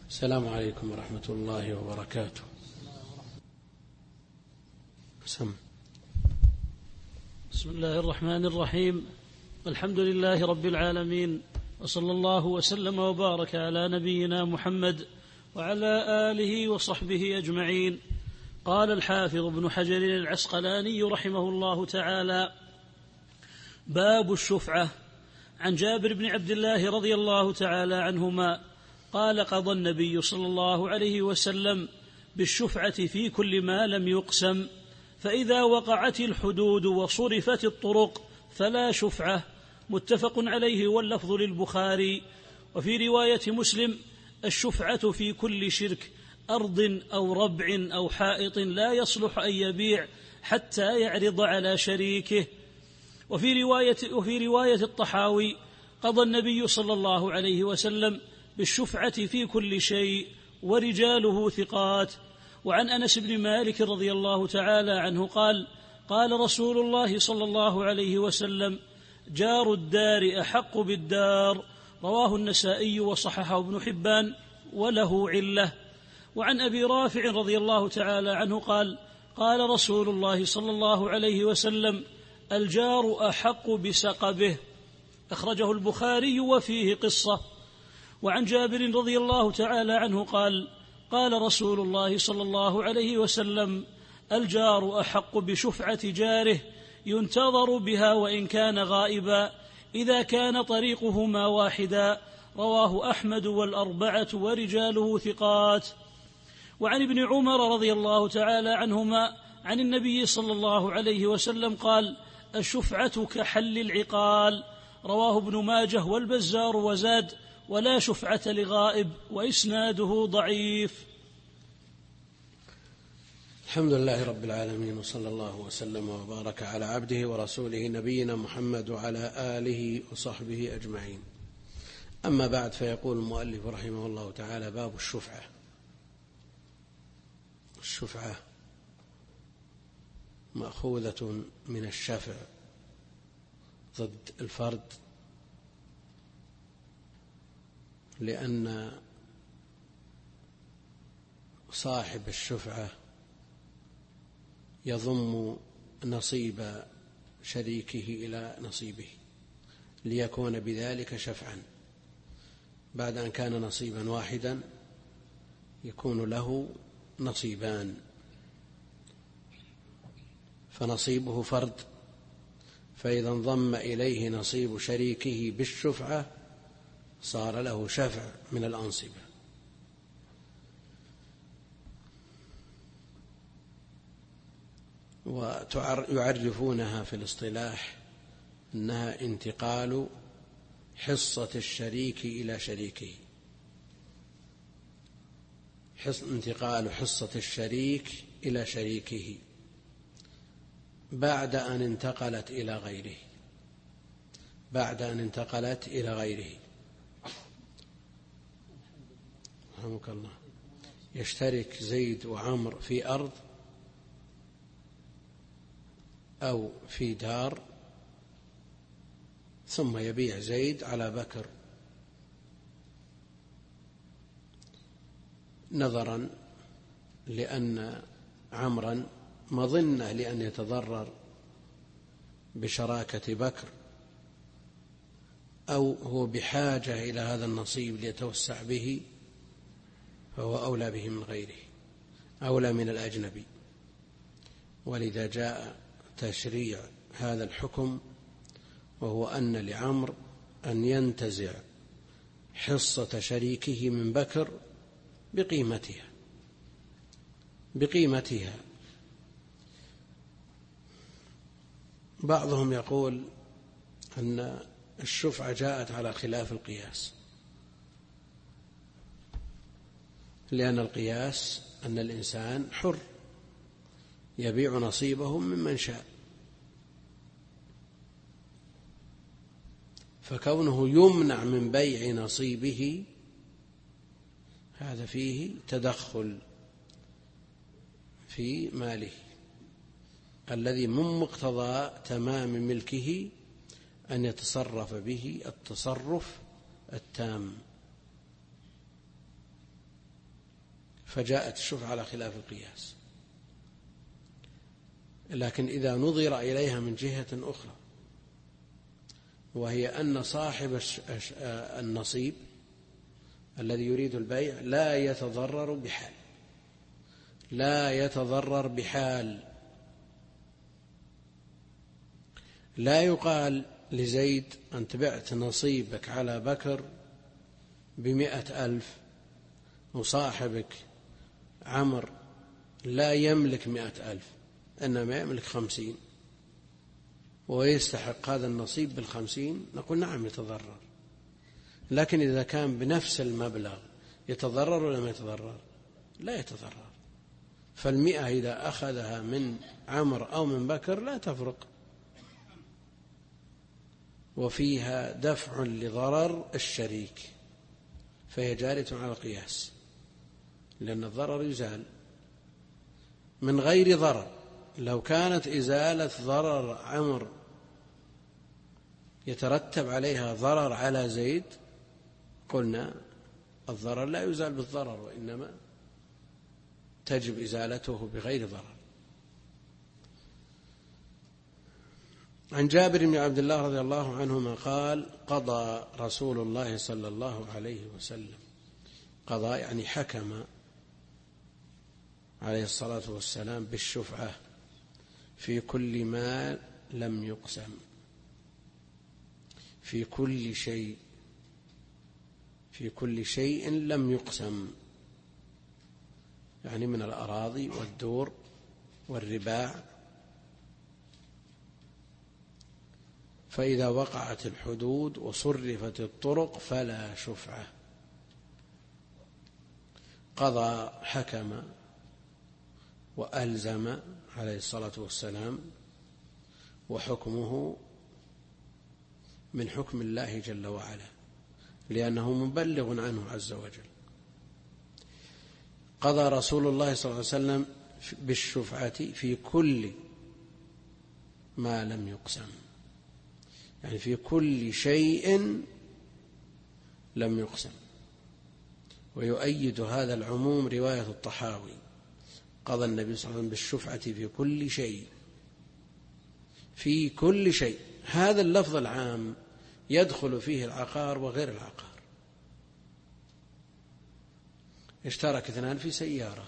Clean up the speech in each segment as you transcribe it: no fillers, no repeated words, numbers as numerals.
السلام عليكم ورحمة الله وبركاته. بسم الله الرحمن الرحيم. الحمد لله رب العالمين، وصلى الله وسلم وبارك على نبينا محمد وعلى آله وصحبه أجمعين. قال الحافظ ابن حجر العسقلاني رحمه الله تعالى: باب الشفعة. عن جابر بن عبد الله رضي الله تعالى عنهما قال: قضى النبي صلى الله عليه وسلم بالشفعة في كل ما لم يقسم، فإذا وقعت الحدود وصرفت الطرق فلا شفعة. متفق عليه واللفظ للبخاري. وفي رواية مسلم: الشفعة في كل شرك، أرض أو ربع أو حائط لا يصلح أن يبيع حتى يعرض على شريكه. وفي رواية الطحاوي: قضى النبي صلى الله عليه وسلم بالشفعة في كل شيء، ورجاله ثقات. وعن أنس بن مالك رضي الله تعالى عنه قال: قال رسول الله صلى الله عليه وسلم: جار الدار أحق بالدار. رواه النسائي وصححه ابن حبان وله علة. وعن أبي رافع رضي الله تعالى عنه قال: قال رسول الله صلى الله عليه وسلم: الجار أحق بسقبه. أخرجه البخاري وفيه قصة. وعن جابر رضي الله تعالى عنه قال: قال رسول الله صلى الله عليه وسلم: الجار أحق بشفعة جاره، ينتظر بها وإن كان غائبا، إذا كان طريقهما واحدا. رواه أحمد والأربعة ورجاله ثقات. وعن ابن عمر رضي الله تعالى عنهما عن النبي صلى الله عليه وسلم قال: الشفعة كحل العقال. رواه ابن ماجه والبزار وزاد: ولا شفعة لغائب، وإسناده ضعيف. الحمد لله رب العالمين، وصلى الله وسلم وبارك على عبده ورسوله نبينا محمد وعلى آله وصحبه أجمعين. أما بعد، فيقول المؤلف رحمه الله تعالى: باب الشفعة. الشفعة مأخوذة من الشفع ضد الفرد، لأن صاحب الشفعة يضم نصيب شريكه إلى نصيبه ليكون بذلك شفعا. بعد أن كان نصيبا واحدا يكون له نصيبان، فنصيبه فرد، فإذا انضم إليه نصيب شريكه بالشفعة صار له شفع من الأنصبة. ويعرفونها في الاصطلاح أنها انتقال حصة الشريك إلى شريكه، انتقال حصة الشريك إلى شريكه بعد أن انتقلت إلى غيره. رحمك الله. يشترك زيد وعمر في أرض أو في دار، ثم يبيع زيد على بكر نظرا لأن عمرا مظنة لأن يتضرر بشراكة بكر، أو هو بحاجة إلى هذا النصيب ليتوسع به، فهو أولى به من غيره، أولى من الأجنبي. ولذا جاء تشريع هذا الحكم، وهو أن لعمر أن ينتزع حصة شريكه من بكر بقيمتها. بعضهم يقول أن الشفعة جاءت على خلاف القياس، لأن القياس أن الإنسان حر يبيع نصيبه ممن شاء، فكونه يمنع من بيع نصيبه هذا فيه تدخل في ماله الذي من مقتضى تمام ملكه أن يتصرف به التصرف التام. فجاءت الشفعة على خلاف القياس. لكن إذا نظر إليها من جهة أخرى، وهي أن صاحب النصيب الذي يريد البيع لا يتضرر بحال، لا يتضرر بحال. لا يقال لزيد أنت بعت نصيبك على بكر ب100,000 وصاحبك عمر لا يملك 100,000 إنما يملك 50 ويستحق هذا النصيب بال50، نقول نعم يتضرر. لكن إذا كان بنفس المبلغ يتضرر ولا ما يتضرر؟ لا يتضرر. ف100 إذا أخذها من عمر أو من بكر لا تفرق، وفيها دفع لضرر الشريك، فهي جارية على القياس، لأن الضرر يزال من غير ضرر. لو كانت إزالة ضرر عمر يترتب عليها ضرر على زيد قلنا الضرر لا يزال بالضرر، وإنما تجب إزالته بغير ضرر. عن جابر بن عبد الله رضي الله عنهما قال: قضى رسول الله صلى الله عليه وسلم، قضى يعني حكم عليه الصلاة والسلام بالشفعة في كل ما لم يقسم، في كل شيء، في كل شيء لم يقسم، يعني من الأراضي والدور والرباع. فإذا وقعت الحدود وصرفت الطرق فلا شفعة. قضى حكم وألزم عليه الصلاة والسلام، وحكمه من حكم الله جل وعلا، لأنه مبلغ عنه عز وجل. قضى رسول الله صلى الله عليه وسلم بالشفعة في كل ما لم يقسم، يعني في كل شيء لم يقسم. ويؤيد هذا العموم رواية الطحاوي: قضى النبي صلى الله عليه وسلم بالشفعة في كل شيء، في كل شيء. هذا اللفظ العام يدخل فيه العقار وغير العقار. اشترك اثنان في سيارة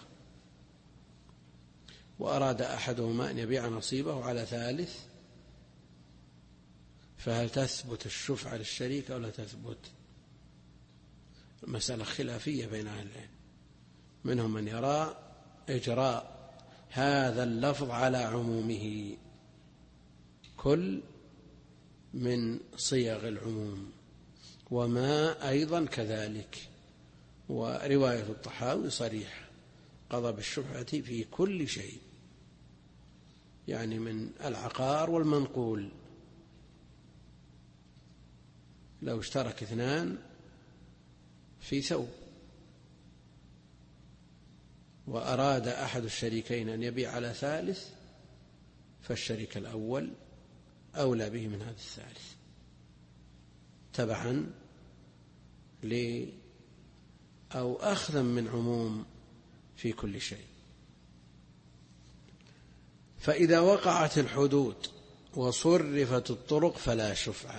وأراد أحدهما أن يبيع نصيبه على ثالث، فهل تثبت الشفعة للشريك أو لا تثبت؟ مسألة خلافية بين أهل العلم، منهم من يرى إجراء هذا اللفظ على عمومه، كل من صيغ العموم، وما أيضا كذلك. ورواية الطحاوي صريحة: قضى بالشفعة في كل شيء، يعني من العقار والمنقول. لو اشترك اثنان في ثوب وأراد أحد الشريكين أن يبيع على ثالث، فالشريك الأول أولى به من هذا الثالث، تبعا أو أخذا من عموم في كل شيء. فإذا وقعت الحدود وصرفت الطرق فلا شفعة.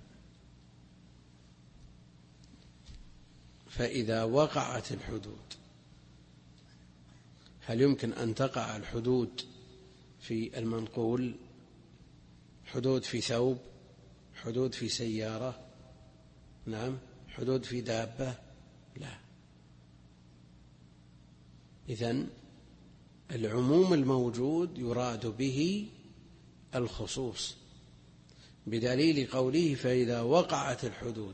فإذا وقعت الحدود، هل يمكن أن تقع الحدود في المنقول؟ حدود في ثوب، حدود في سيارة، نعم، حدود في دابة؟ لا. إذن العموم الموجود يراد به الخصوص، بدليل قوله: فإذا وقعت الحدود،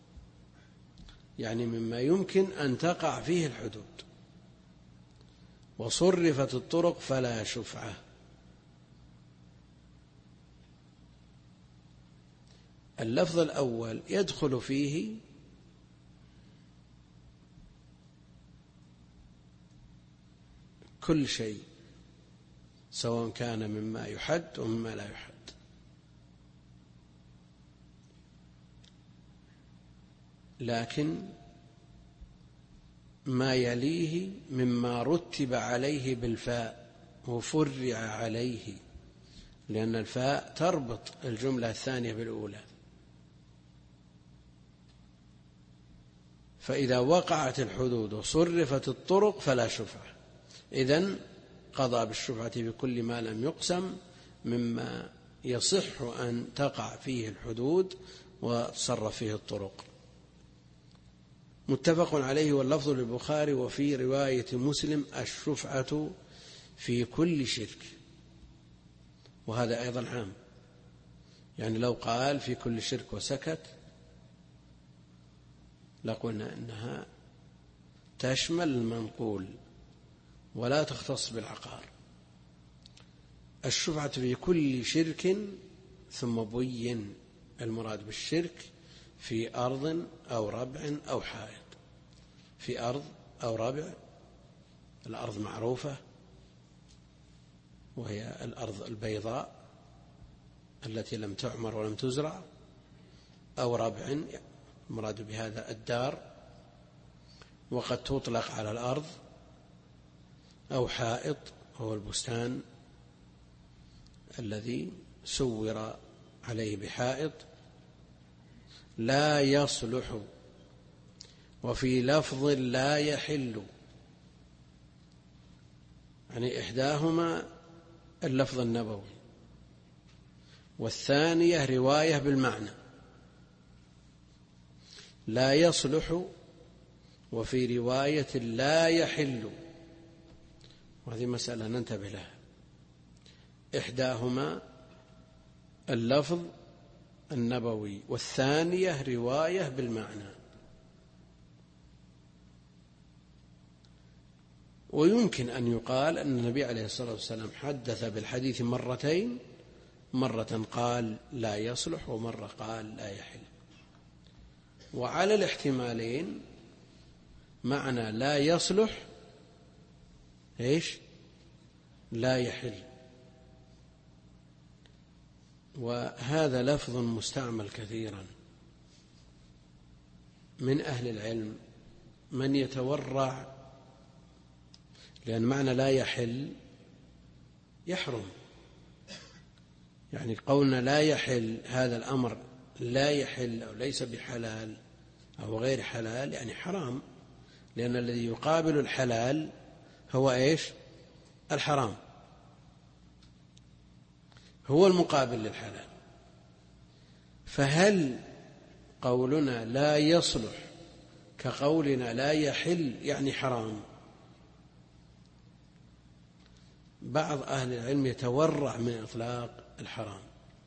يعني مما يمكن أن تقع فيه الحدود، وصرفت الطرق فلا شفعة. اللفظ الأول يدخل فيه كل شيء، سواء كان مما يحد ومما لا يحد. لكن ما يليه مما رتب عليه بالفاء وفرع عليه، لأن الفاء تربط الجملة الثانية بالأولى. فإذا وقعت الحدود وصرفت الطرق فلا شفعة. إذن قضى بالشفعة بكل ما لم يقسم مما يصح أن تقع فيه الحدود وتصرف فيه الطرق. متفق عليه واللفظ للبخاري. وفي رواية مسلم الشفعة في كل شرك، وهذا أيضا عام، يعني لو قال في كل شرك وسكت لقلنا إنها تشمل المنقول ولا تختص بالعقار. الشفعة في كل شرك، ثم بين المراد بالشرك في أرض أو ربع أو حائط. في أرض أو ربع، الأرض معروفة وهي الأرض البيضاء التي لم تعمر ولم تزرع، أو ربع المراد بهذا الدار وقد تطلق على الأرض، أو حائط هو البستان الذي سور عليه بحائط. لا يصلح، وفي لفظ لا يحل، يعني إحداهما اللفظ النبوي والثانية رواية بالمعنى. لا يصلح وفي رواية لا يحل، وهذه مسألة ننتبه لها. إحداهما اللفظ النبوي والثانية رواية بالمعنى. ويمكن أن يقال أن النبي عليه الصلاة والسلام حدث بالحديث مرتين، مرة قال لا يصلح ومرة قال لا يحل. وعلى الاحتمالين معنى لا يصلح إيش؟ لا يحل. وهذا لفظ مستعمل كثيرا من أهل العلم من يتورع، لأن معنى لا يحل يحرم، يعني قولنا لا يحل هذا الأمر لا يحل أو ليس بحلال أو غير حلال، يعني حرام، لأن الذي يقابل الحلال هو إيش؟ الحرام، هو المقابل للحلال. فهل قولنا لا يصلح كقولنا لا يحل يعني حرام؟ بعض أهل العلم يتورع من إطلاق الحرام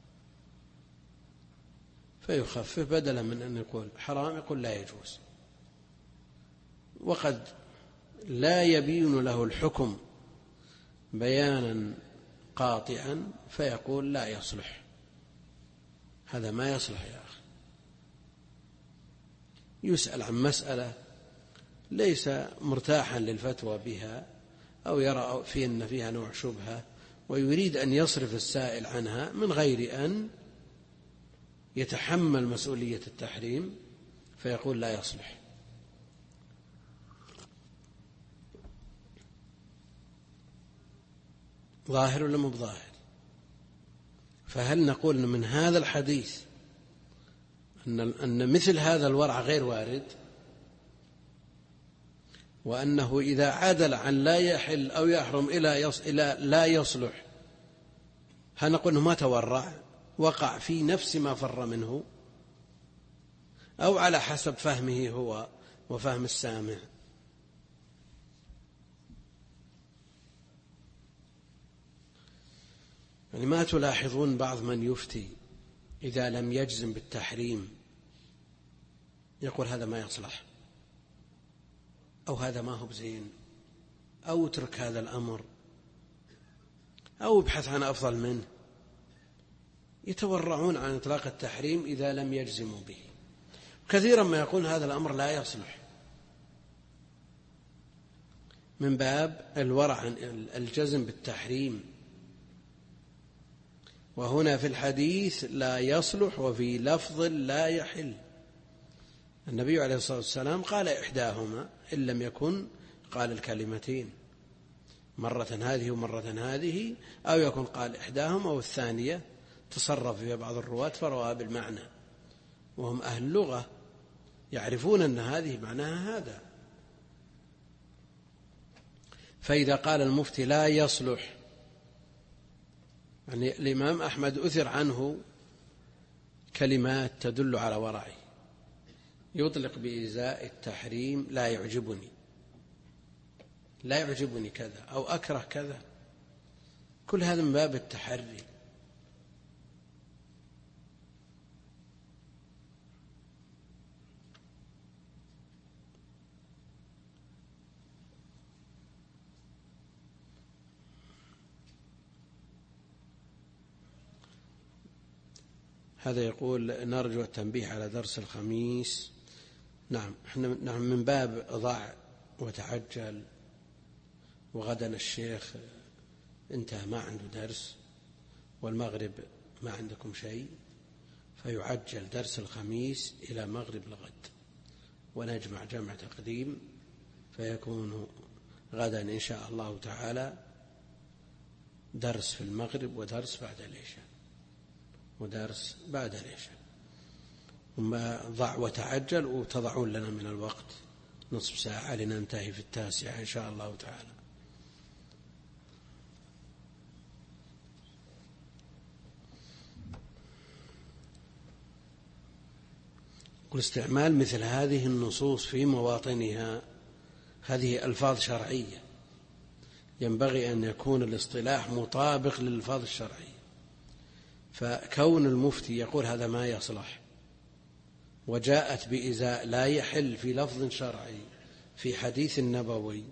فيخفف، بدلا من أن يقول حرام يقول لا يجوز، وقد لا يبين له الحكم بيانا قاطعا فيقول لا يصلح. هذا ما يصلح يا أخي. يسأل عن مسألة ليس مرتاحا للفتوى بها أو يرى أن فيها نوع شبهة ويريد أن يصرف السائل عنها من غير أن يتحمل مسؤولية التحريم، فيقول لا يصلح. ظاهر ولا مو بظاهر؟ فهل نقول من هذا الحديث أن مثل هذا الورع غير وارد، وأنه إذا عدل عن لا يحل أو يحرم إلى لا يصلح هل نقول أنه ما تورع، وقع في نفس ما فر منه، أو على حسب فهمه هو وفهم السامع؟ يعني ما تلاحظون بعض من يفتي إذا لم يجزم بالتحريم يقول هذا ما يصلح، أو هذا ما هو بزين، أو اترك هذا الأمر، أو ابحث عن أفضل منه. يتورعون عن إطلاق التحريم إذا لم يجزموا به. كثيرا ما يقول هذا الأمر لا يصلح من باب الورع عن الجزم بالتحريم. وهنا في الحديث لا يصلح وفي لفظ لا يحل، النبي عليه الصلاة والسلام قال إحداهما إن لم يكن قال الكلمتين، مرة هذه ومرة هذه، أو يكون قال إحداهما أو الثانية. تصرف فيها بعض الرواة فرواها بالمعنى، وهم أهل اللغة يعرفون أن هذه معناها هذا. فإذا قال المفتي لا يصلح، يعني الإمام أحمد أثر عنه كلمات تدل على ورعه، يطلق بإزاء التحريم لا يعجبني، لا يعجبني كذا، أو أكره كذا، كل هذا من باب التحري. هذا يقول نرجو التنبيه على درس الخميس. نعم من باب ضع وتعجل، وغدا الشيخ انتهى ما عنده درس، والمغرب ما عندكم شيء، فيعجل درس الخميس إلى مغرب الغد، ونجمع جمع تقديم، فيكون غدا إن شاء الله تعالى درس في المغرب ودرس بعد العشاء ودرس بعد العشاء. وما ضع وتعجل، وتضعون لنا من الوقت نصف ساعة لننتهي في 9 إن شاء الله تعالى. والاستعمال مثل هذه النصوص في مواطنها هذه ألفاظ شرعية، ينبغي أن يكون الاصطلاح مطابق للألفاظ الشرعية. فكون المفتي يقول هذا ما يصلح، وجاءت بإزاء لا يحل في لفظ شرعي في حديث نبوي،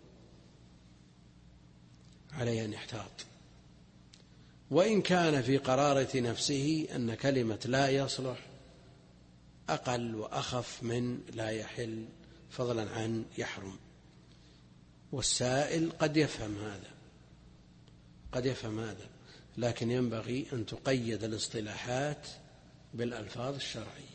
عليه أن يحتاط. وإن كان في قرارة نفسه أن كلمة لا يصلح أقل وأخف من لا يحل، فضلا عن يحرم. والسائل قد يفهم هذا، لكن ينبغي أن تقيد الاصطلاحات بالألفاظ الشرعية.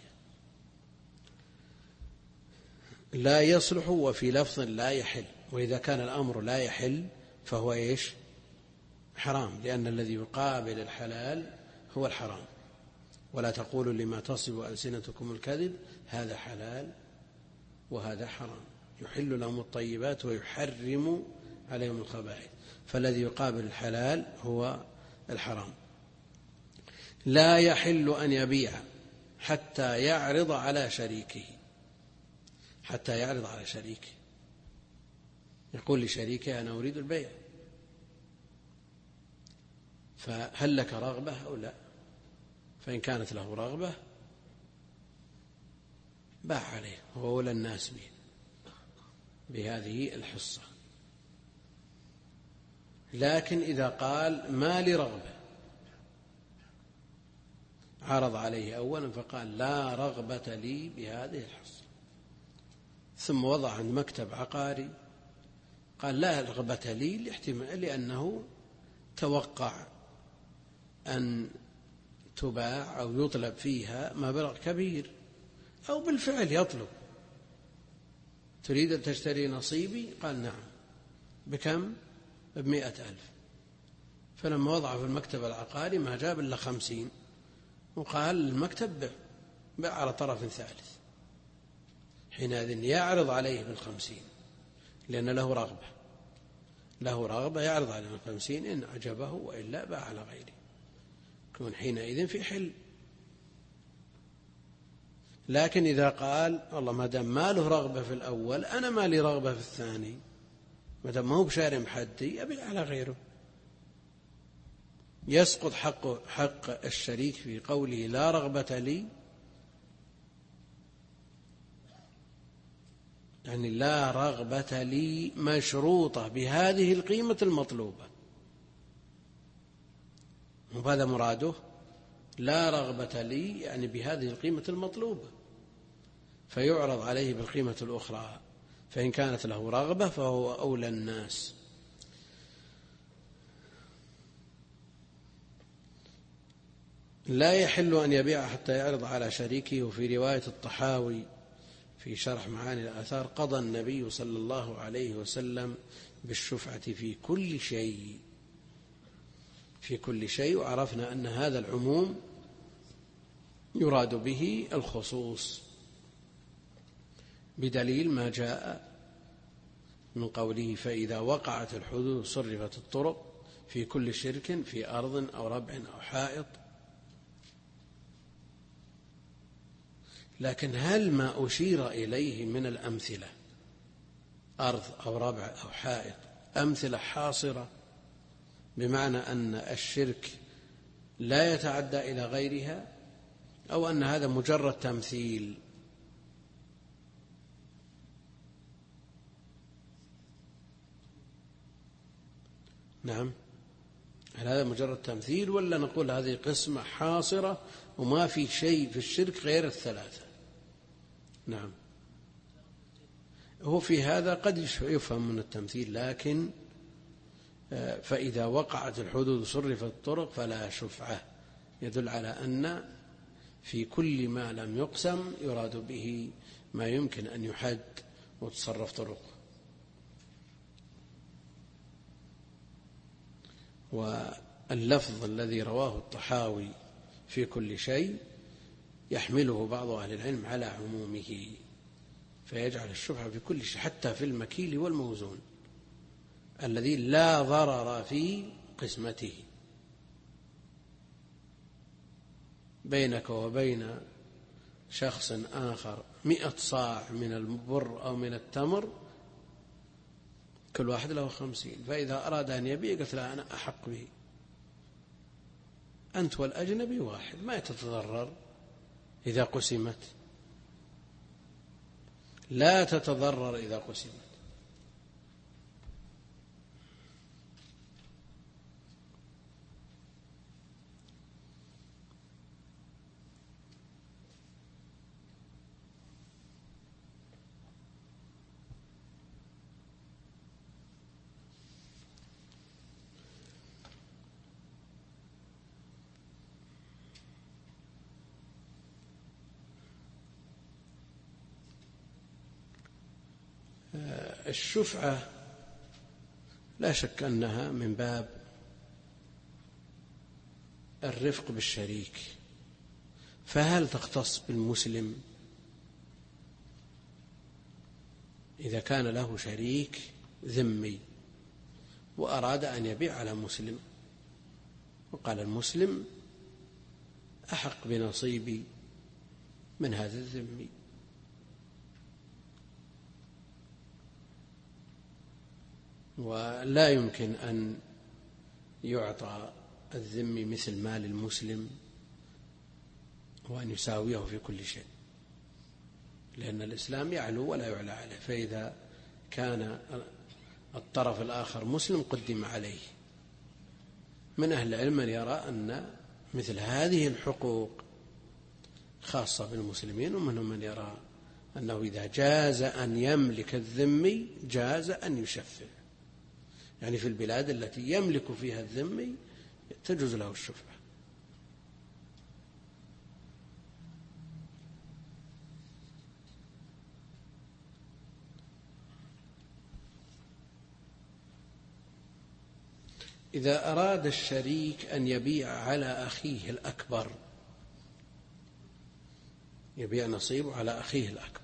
لا يصلح وفي لفظ لا يحل، وإذا كان الأمر لا يحل فهو إيش؟ حرام، لأن الذي يقابل الحلال هو الحرام. ولا تقولوا لما تصف ألسنتكم الكذب هذا حلال وهذا حرام، يحل لهم الطيبات ويحرم عليهم الخبائث، فالذي يقابل الحلال هو الحرام. لا يحل أن يبيع حتى يعرض على شريكه، يقول لشريكه أنا أريد البيع، فهل لك رغبة أو لا؟ فإن كانت له رغبة باع عليه، وهو أولى الناس بهذه الحصة. لكن إذا قال ما لي رغبة، عرض عليه أولا فقال لا رغبة لي بهذه الحصة، ثم وضع عند مكتب عقاري قال لا رغبة لي لأنه توقع أن تباع أو يطلب فيها مبلغ كبير، أو بالفعل يطلب تريد أن تشتري نصيبي؟ قال نعم. بكم؟ ب100,000. فلما وضع في المكتب العقاري ما جاب إلا 50، وقال المكتب بيع على طرف ثالث، حينئذ يعرض عليه بال50 لأن له رغبة يعرض عليه بال50 إن أعجبه، وإلا باع على غيره، يكون حينئذ في حل. لكن إذا قال والله ما دام ما له رغبة في الأول أنا ما لي رغبة في الثاني، ما دام ما هو بشارم حدي أبيع على غيره، يسقط حق الشريك في قوله لا رغبة لي، يعني لا رغبة لي مشروطة بهذه القيمة المطلوبة، وهذا مراده لا رغبة لي يعني بهذه القيمة المطلوبة، فيعرض عليه بالقيمة الأخرى، فإن كانت له رغبة فهو أولى الناس. لا يحل أن يبيع حتى يعرض على شريكه. وفي رواية الطحاوي في شرح معاني الآثار: قضى النبي صلى الله عليه وسلم بالشفعة في كل شيء، في كل شيء. وعرفنا أن هذا العموم يراد به الخصوص بدليل ما جاء من قوله: فإذا وقعت الحدود صرفت الطرق في كل شرك في أرض أو ربع أو حائط. لكن هل ما أشير إليه من الأمثلة أرض أو ربع أو حائط أمثلة حاصرة بمعنى أن الشرك لا يتعدى إلى غيرها، أو أن هذا مجرد تمثيل؟ نعم، هل هذا مجرد تمثيل ولا نقول هذه قسمة حاصرة وما في شيء في الشرك غير الثلاثة؟ نعم، هو في هذا قد يفهم من التمثيل، لكن فإذا وقعت الحدود صرفت الطرق فلا شفعة، يدل على أن في كل ما لم يقسم يراد به ما يمكن أن يحد وتصرف طرقه. واللفظ الذي رواه الطحاوي في كل شيء يحمله بعض أهل العلم على عمومه، فيجعل الشفعة في كل شيء حتى في المكيل والموزون الذي لا ضرر في قسمته. بينك وبين شخص آخر 100 صاع من البر أو من التمر، كل واحد له 50، فإذا أراد أن يبيع قلت لا أنا أحق به، أنت والأجنبي واحد، ما تتضرر إذا قسمت، لا تتضرر إذا قسمت. الشفعة لا شك أنها من باب الرفق بالشريك، فهل تختص بالمسلم إذا كان له شريك ذمي وأراد أن يبيع على مسلم وقال المسلم أحق بنصيبي من هذا الذمي، ولا يمكن أن يعطى الذمي مثل مال المسلم وأن يساويه في كل شيء، لأن الإسلام يعلو ولا يعلى عليه، فإذا كان الطرف الآخر مسلم قدم عليه. من أهل العلم من يرى أن مثل هذه الحقوق خاصة بالمسلمين، ومنهم من يرى أنه إذا جاز أن يملك الذمي جاز أن يشفع، يعني في البلاد التي يملك فيها الذمي تجوز له الشفعة. إذا أراد الشريك أن يبيع على أخيه الأكبر، يبيع نصيبه على أخيه الأكبر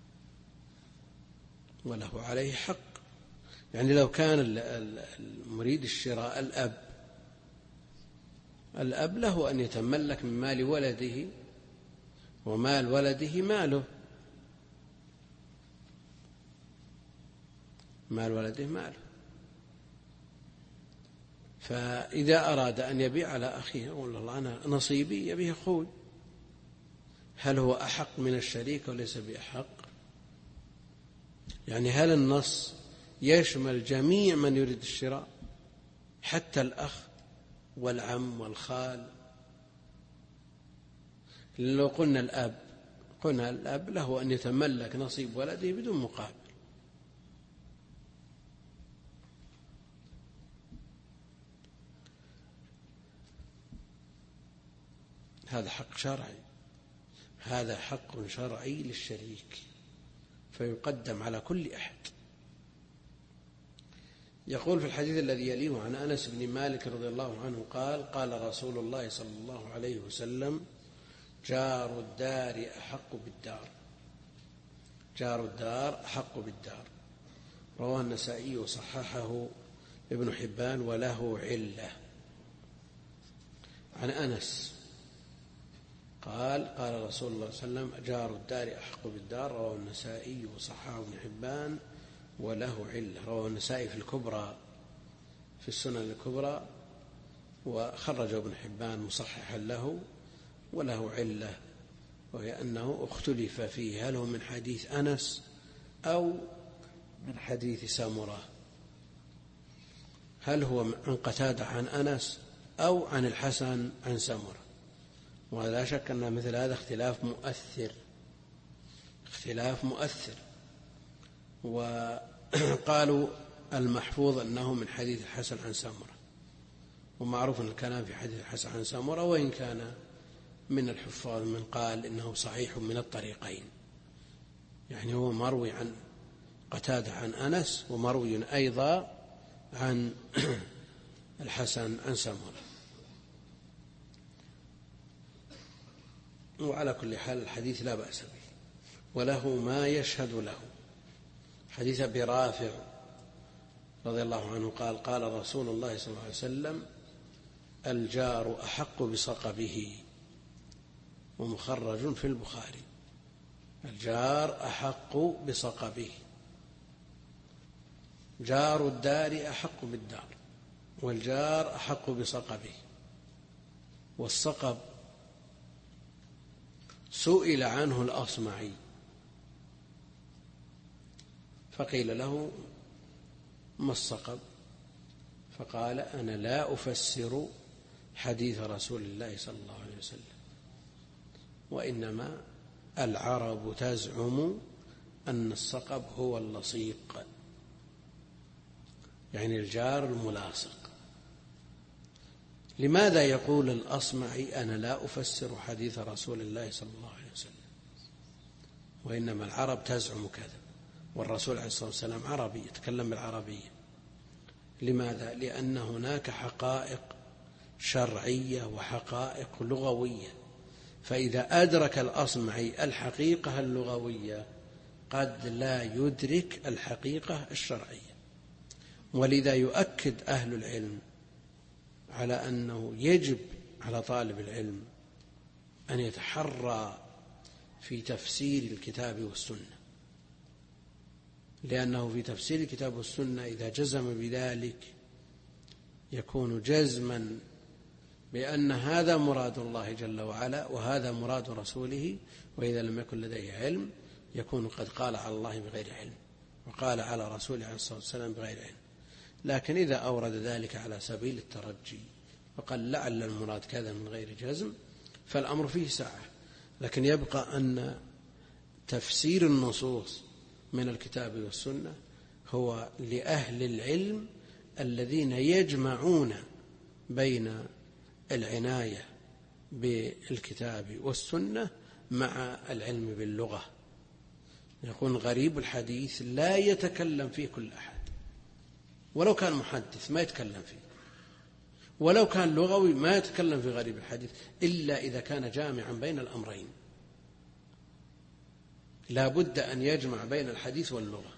وله عليه حق، يعني لو كان المريد الشراء الأب له أن يتملك من مال ولده، ومال ولده ماله، مال ولده ماله، فإذا أراد أن يبيع على أخيه يقول الله أنا نصيبي يبيه أخوي، هل هو أحق من الشريك وليس بأحق؟ يعني هل النص يشمل جميع من يريد الشراء حتى الأخ والعم والخال؟ لو قلنا الأب له أن يتملك نصيب ولده بدون مقابل، هذا حق شرعي، هذا حق شرعي للشريك فيقدم على كل أحد. يقول في الحديث الذي يليه عن أنس بن مالك رضي الله عنه قال: قال رسول الله صلى الله عليه وسلم: جار الدار أحق بالدار. جار الدار أحق بالدار. رواه النسائي وصححه ابن حبان وله علة. عن أنس قال: قال رسول الله صلى الله عليه وسلم: جار الدار أحق بالدار. رواه النسائي وصححه ابن حبان وله علة. رواه النسائي في الكبرى، في السنن الكبرى، وخرجه ابن حبان مصححا له وله علة، وهي أنه اختلف فيه هل هو من حديث أنس أو من حديث سامرة، هل هو عن قتادة عن أنس أو عن الحسن عن سامرة. ولا شك أن مثل هذا اختلاف مؤثر. وقالوا المحفوظ أنه من حديث الحسن عن سامرة، ومعروف أن الكلام في حديث الحسن عن سامرة، وإن كان من الحفاظ من قال إنه صحيح من الطريقين، يعني هو مروي عن قتادة عن أنس ومروي أيضا عن الحسن عن سامرة. وعلى كل حال الحديث لا بأس به، وله ما يشهد له. حديث أبي رافع رضي الله عنه قال: قال رسول الله صلى الله عليه وسلم: الجار أحق بصقبه. ومخرج في البخاري. الجار أحق بصقبه. جار الدار أحق بالدار، والجار أحق بصقبه. والصقب سئل عنه الأصمعي فقيل له: ما الصقب؟ فقال: أنا لا أفسر حديث رسول الله صلى الله عليه وسلم، وإنما العرب تزعم أن الصقب هو اللصيق، يعني الجار الملاصق. لماذا يقول الأصمعي: أنا لا أفسر حديث رسول الله صلى الله عليه وسلم، وإنما العرب تزعم كذا، والرسول عليه الصلاة والسلام عربي يتكلم بالعربية. لماذا؟ لأن هناك حقائق شرعية وحقائق لغوية، فإذا أدرك الأصمعي الحقيقة اللغوية قد لا يدرك الحقيقة الشرعية. ولذا يؤكد أهل العلم على أنه يجب على طالب العلم أن يتحرى في تفسير الكتاب والسنة، لأنه في تفسير الكتاب والسنة إذا جزم بذلك يكون جزما بأن هذا مراد الله جل وعلا وهذا مراد رسوله، وإذا لم يكن لديه علم يكون قد قال على الله بغير علم وقال على رسوله عليه الصلاة والسلام بغير علم. لكن إذا أورد ذلك على سبيل الترجي وقال لعل المراد كذا من غير جزم فالأمر فيه سعة. لكن يبقى أن تفسير النصوص من الكتاب والسنة هو لأهل العلم الذين يجمعون بين العناية بالكتاب والسنة مع العلم باللغة. يكون غريب الحديث لا يتكلم فيه كل أحد، ولو كان محدث ما يتكلم فيه، ولو كان لغوي ما يتكلم في غريب الحديث، إلا إذا كان جامعا بين الأمرين. لا بد أن يجمع بين الحديث واللغة.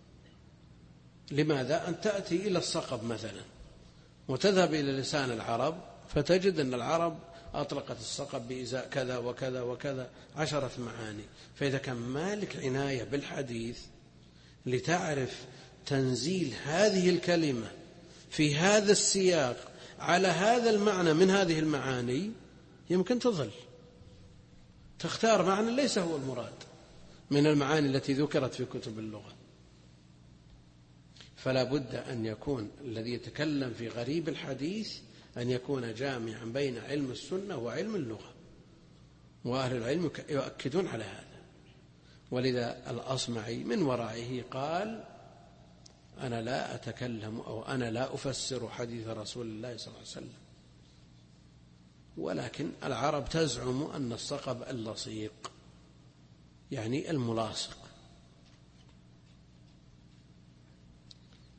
لماذا؟ أن تأتي إلى الصقب مثلا وتذهب إلى لسان العرب فتجد أن العرب أطلقت الصقب بإزاء كذا وكذا وكذا 10 معاني. فإذا كان مالك عناية بالحديث لتعرف تنزيل هذه الكلمة في هذا السياق على هذا المعنى من هذه المعاني، يمكن تضل تختار معنى ليس هو المراد من المعاني التي ذكرت في كتب اللغة. فلا بد أن يكون الذي يتكلم في غريب الحديث أن يكون جامعا بين علم السنة وعلم اللغة، وأهل العلم يؤكدون على هذا. ولذا الأصمعي من ورائه قال: أنا لا أتكلم أو أنا لا أفسر حديث رسول الله صلى الله عليه وسلم، ولكن العرب تزعم أن الصقب اللصيق يعني الملاصق،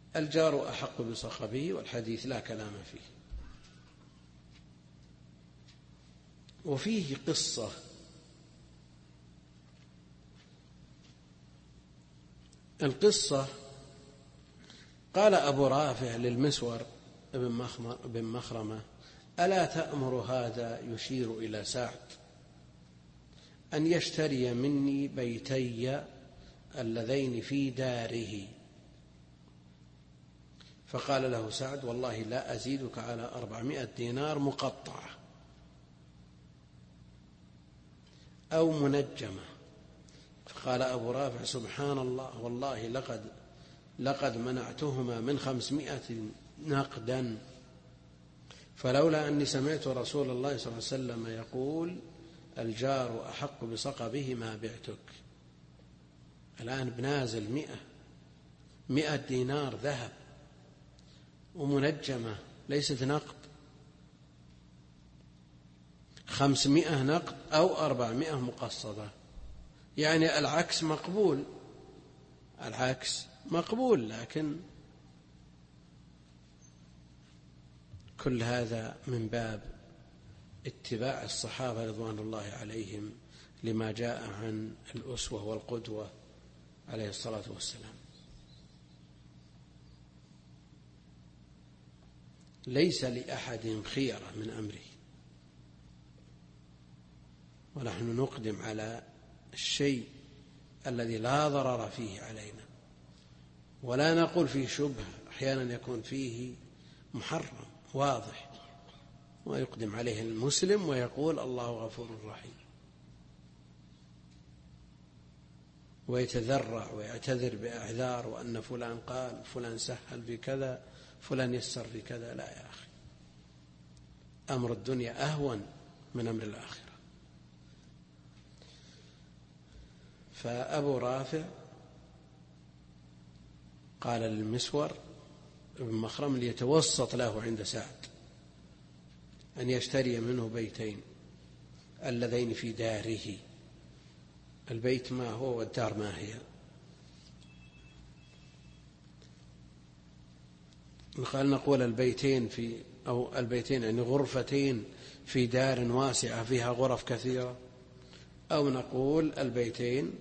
الجار أحق بصخبه، والحديث لا كلام فيه. وفيه قصة القصة قال أبو رافع للمسور بن مخرمة: ألا تأمر هذا، يشير إلى سعد، أن يشتري مني بيتي اللذين في داره؟ فقال له سعد: والله لا أزيدك على 400 دينار مقطعة أو منجمة. فقال أبو رافع: سبحان الله، والله لقد منعتهما من 500 نقدا، فلولا أني سمعت رسول الله صلى الله عليه وسلم يقول: الجار أحق بصقبه ما بعتك. الآن بنازل 100 دينار ذهب ومنجمة ليست نقد، 500 نقد أو 400 مقصدة، يعني العكس مقبول، لكن كل هذا من باب اتباع الصحابة رضوان الله عليهم لما جاء عن الأسوة والقدوة عليه الصلاة والسلام. ليس لأحد خيرة من أمره، ونحن نقدم على الشيء الذي لا ضرر فيه علينا، ولا نقول فيه شبهة، أحيانا يكون فيه محرم واضح ويقدم عليه المسلم ويقول: الله غفور رحيم، ويتذرع ويعتذر بأعذار، وأن فلان قال، فلان سهل في كذا، فلان يسر في كذا. لا يا أخي، أمر الدنيا أهون من أمر الآخرة. فأبو رافع قال للمسور بن مخرم ليتوسط له عند سعد أن يشتري منه بيتين اللذين في داره. البيت ما هو والدار ما هي؟ نقول البيتين يعني غرفتين في دار واسعة فيها غرف كثيرة، أو نقول البيتين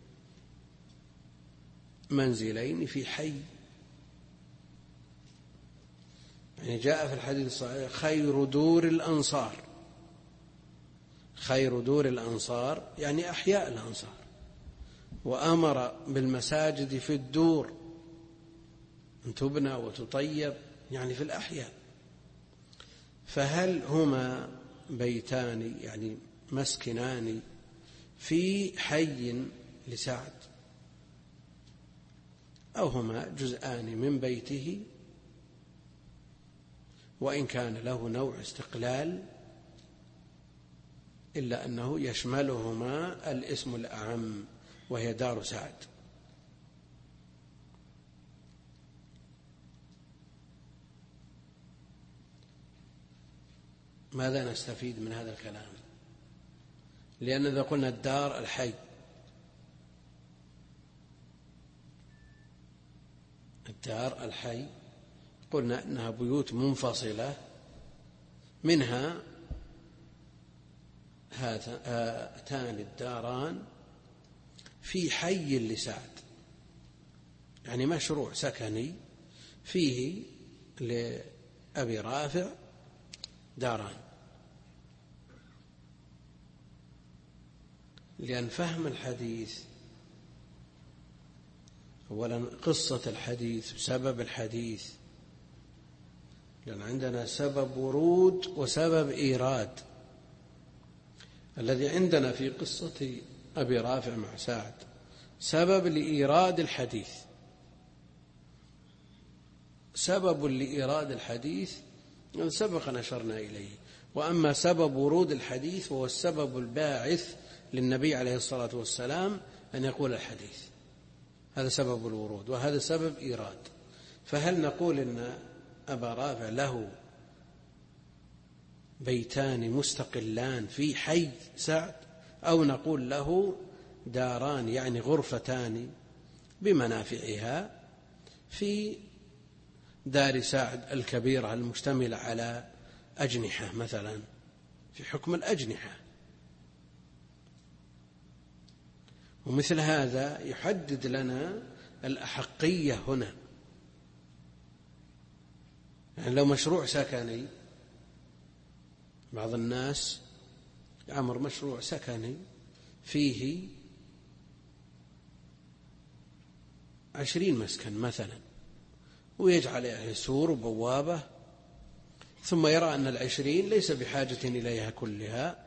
منزلين في حي. يعني جاء في الحديث الصحيح: خير دور الأنصار يعني أحياء الأنصار، وأمر بالمساجد في الدور أن تبنى وتطيب، يعني في الأحياء. فهل هما بيتان يعني مسكنان في حي لسعد، أو هما جزءان من بيته، وإن كان له نوع استقلال إلا أنه يشملهما الاسم الأعم وهي دار سعد. ماذا نستفيد من هذا الكلام؟ لأن إذا قلنا الدار الحي قلنا أنها بيوت منفصلة، منها هاتان الداران في حي لسعد، يعني مشروع سكني فيه لأبي رافع داران. لأن فهم الحديث أولا قصة الحديث وسبب الحديث، لأن عندنا سبب ورود وسبب إيراد. الذي عندنا في قصة أبي رافع مع سعد سبب لإيراد الحديث، سبق نشرنا إليه. وأما سبب ورود الحديث فهو السبب الباعث للنبي عليه الصلاة والسلام أن يقول الحديث، هذا سبب الورود وهذا سبب إيراد. فهل نقول إن أبا رافع له بيتان مستقلان في حي سعد، أو نقول له داران يعني غرفتان بمنافعها في دار سعد الكبيرة المشتملة على أجنحة مثلا في حكم الأجنحة، ومثل هذا يحدد لنا الأحقية هنا. يعني لو مشروع سكني، بعض الناس يعمر مشروع سكني فيه 20 مسكن مثلا، ويجعل عليه سور وبوابة، ثم يرى أن 20 ليس بحاجة إليها كلها،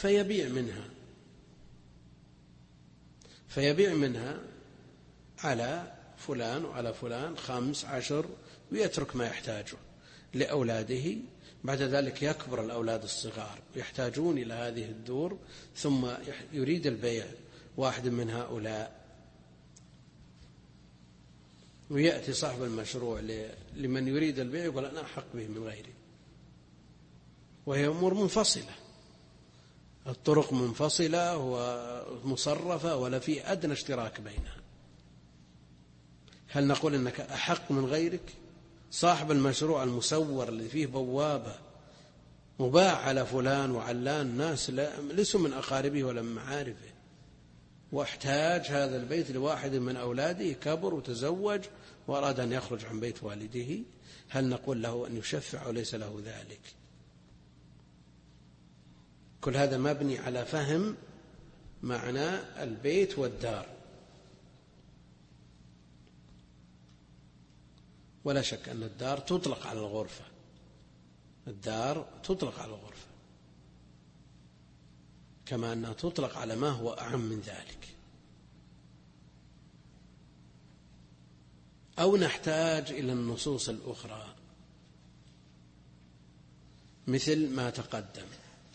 فيبيع منها على فلان وعلى فلان 5 10، ويترك ما يحتاجه لأولاده. بعد ذلك يكبر الأولاد الصغار يحتاجون إلى هذه الدور، ثم يريد البيع واحد من هؤلاء، ويأتي صاحب المشروع لمن يريد البيع يقول أنا أحق به من غيري، وهي أمور منفصلة، الطرق منفصلة ومصرفة ولا في أدنى اشتراك بينها. هل نقول أنك أحق من غيرك؟ صاحب المشروع المسور اللي فيه بوابة مباع على فلان وعلان، ناس ليسوا من أقاربه ولا من معارفه، واحتاج هذا البيت لواحد من أولاده كبر وتزوج وأراد أن يخرج عن بيت والده، هل نقول له أن يشفع وليس له ذلك؟ كل هذا مبني على فهم معنى البيت والدار. ولا شك أن الدار تطلق على الغرفة، الدار تطلق على الغرفة، كما أنها تطلق على ما هو أعم من ذلك. أو نحتاج إلى النصوص الأخرى مثل ما تقدم،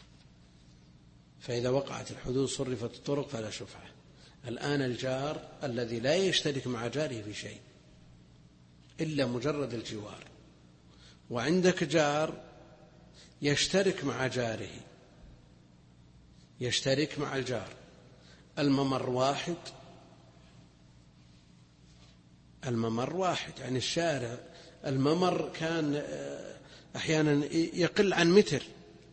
فإذا وقعت الحدود صرفت الطرق فلا شفعة. الآن الجار الذي لا يشترك مع جاره في شيء إلا مجرد الجوار، وعندك جار يشترك مع جاره، يشترك مع الجار، الممر واحد، يعني الشارع الممر كان أحيانا يقل عن متر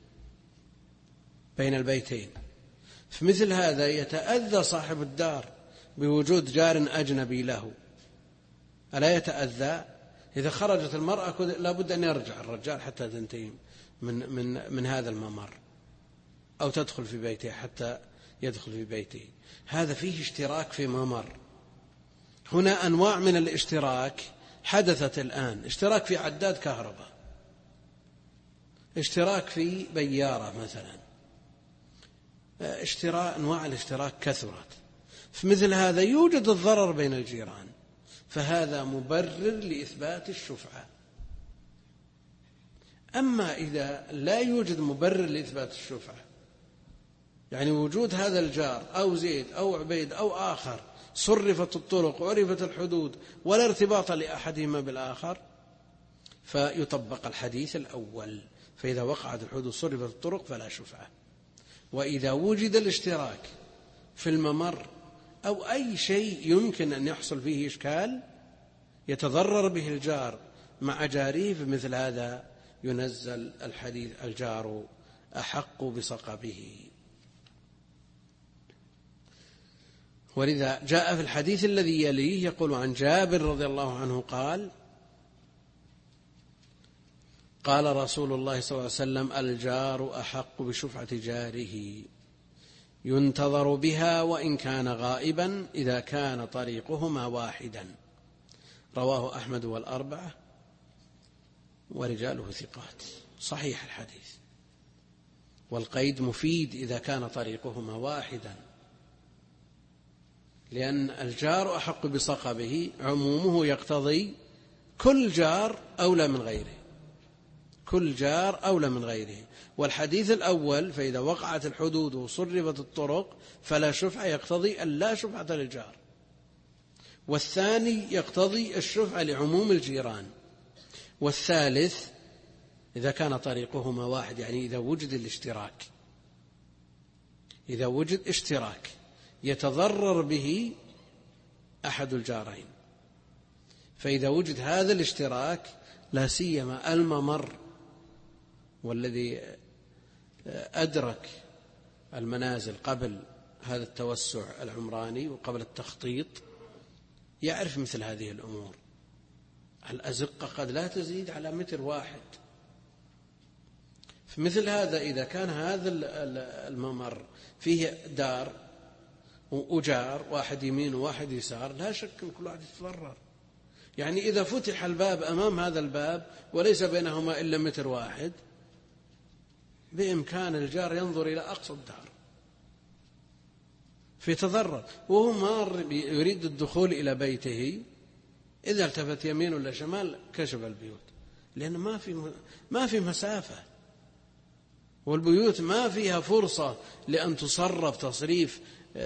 بين البيتين، في مثل هذا يتأذى صاحب الدار بوجود جار أجنبي له، ألا يتأذى؟ إذا خرجت المرأة لابد أن يرجع الرجال حتى تنتهي من هذا الممر، أو تدخل في بيته حتى يدخل في بيته. هذا فيه اشتراك في ممر. هنا أنواع من الاشتراك حدثت الآن، اشتراك في عداد كهرباء، اشتراك في بيارة مثلا، أنواع الاشتراك كثرت. في مثل هذا يوجد الضرر بين الجيران، فهذا مبرر لإثبات الشفعة. أما إذا لا يوجد مبرر لإثبات الشفعة، يعني وجود هذا الجار أو زيد أو عبيد أو آخر، صرفت الطرق وعرفت الحدود ولا ارتباط لأحدهما بالآخر، فيطبق الحديث الأول، فإذا وقعت الحدود صرفت الطرق فلا شفعة. وإذا وجد الاشتراك في الممر أو أي شيء يمكن أن يحصل فيه إشكال يتضرر به الجار مع جاره، فمثل هذا ينزل الحديث الجار أحق بصقبه. ولذا جاء في الحديث الذي يليه يقول عن جابر رضي الله عنه قال: قال رسول الله صلى الله عليه وسلم: الجار أحق بشفعة جاره، ينتظر بها وإن كان غائبا إذا كان طريقهما واحدا. رواه أحمد والأربعة ورجاله ثقات. صحيح الحديث، والقيد مفيد إذا كان طريقهما واحدا، لأن الجار أحق بصقبه عمومه يقتضي كل جار أولى من غيره، كل جار أولى من غيره. والحديث الأول فإذا وقعت الحدود وصرفت الطرق فلا شفعة يقتضي أن لا شفعة للجار، والثاني يقتضي الشفعة لعموم الجيران، والثالث إذا كان طريقهما واحد، يعني إذا وجد الاشتراك، إذا وجد اشتراك يتضرر به أحد الجارين، فإذا وجد هذا الاشتراك لا سيما الممر والذي أدرك المنازل قبل هذا التوسع العمراني وقبل التخطيط يعرف مثل هذه الأمور. الأزقة قد لا تزيد على 1 متر واحد. في مثل هذا إذا كان هذا الممر فيه دار وجار، واحد يمين وواحد يسار، لا شك أن كل واحد يتضرر. يعني إذا فتح الباب أمام هذا الباب وليس بينهما إلا 1 متر واحد، بإمكان الجار ينظر إلى أقصى الدار فيتضرر، وهو مار يريد الدخول إلى بيته، إذا التفت يمين ولا شمال كشف البيوت، لأن ما في مسافة، والبيوت ما فيها فرصة لأن تصرف تصريف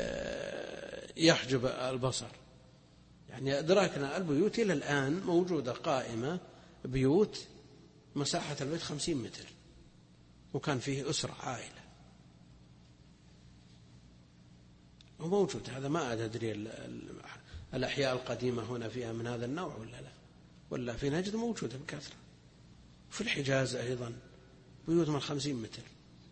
يحجب البصر. يعني أدركنا البيوت إلى الآن موجودة قائمة، بيوت مساحة البيت 50 متر، وكان فيه أسرة عائلة وموجود. هذا ما أدري الأحياء القديمة هنا فيها من هذا النوع ولا لا، ولا في نجد موجودة بكثرة. في الحجاز أيضا بيوت من 50 متر.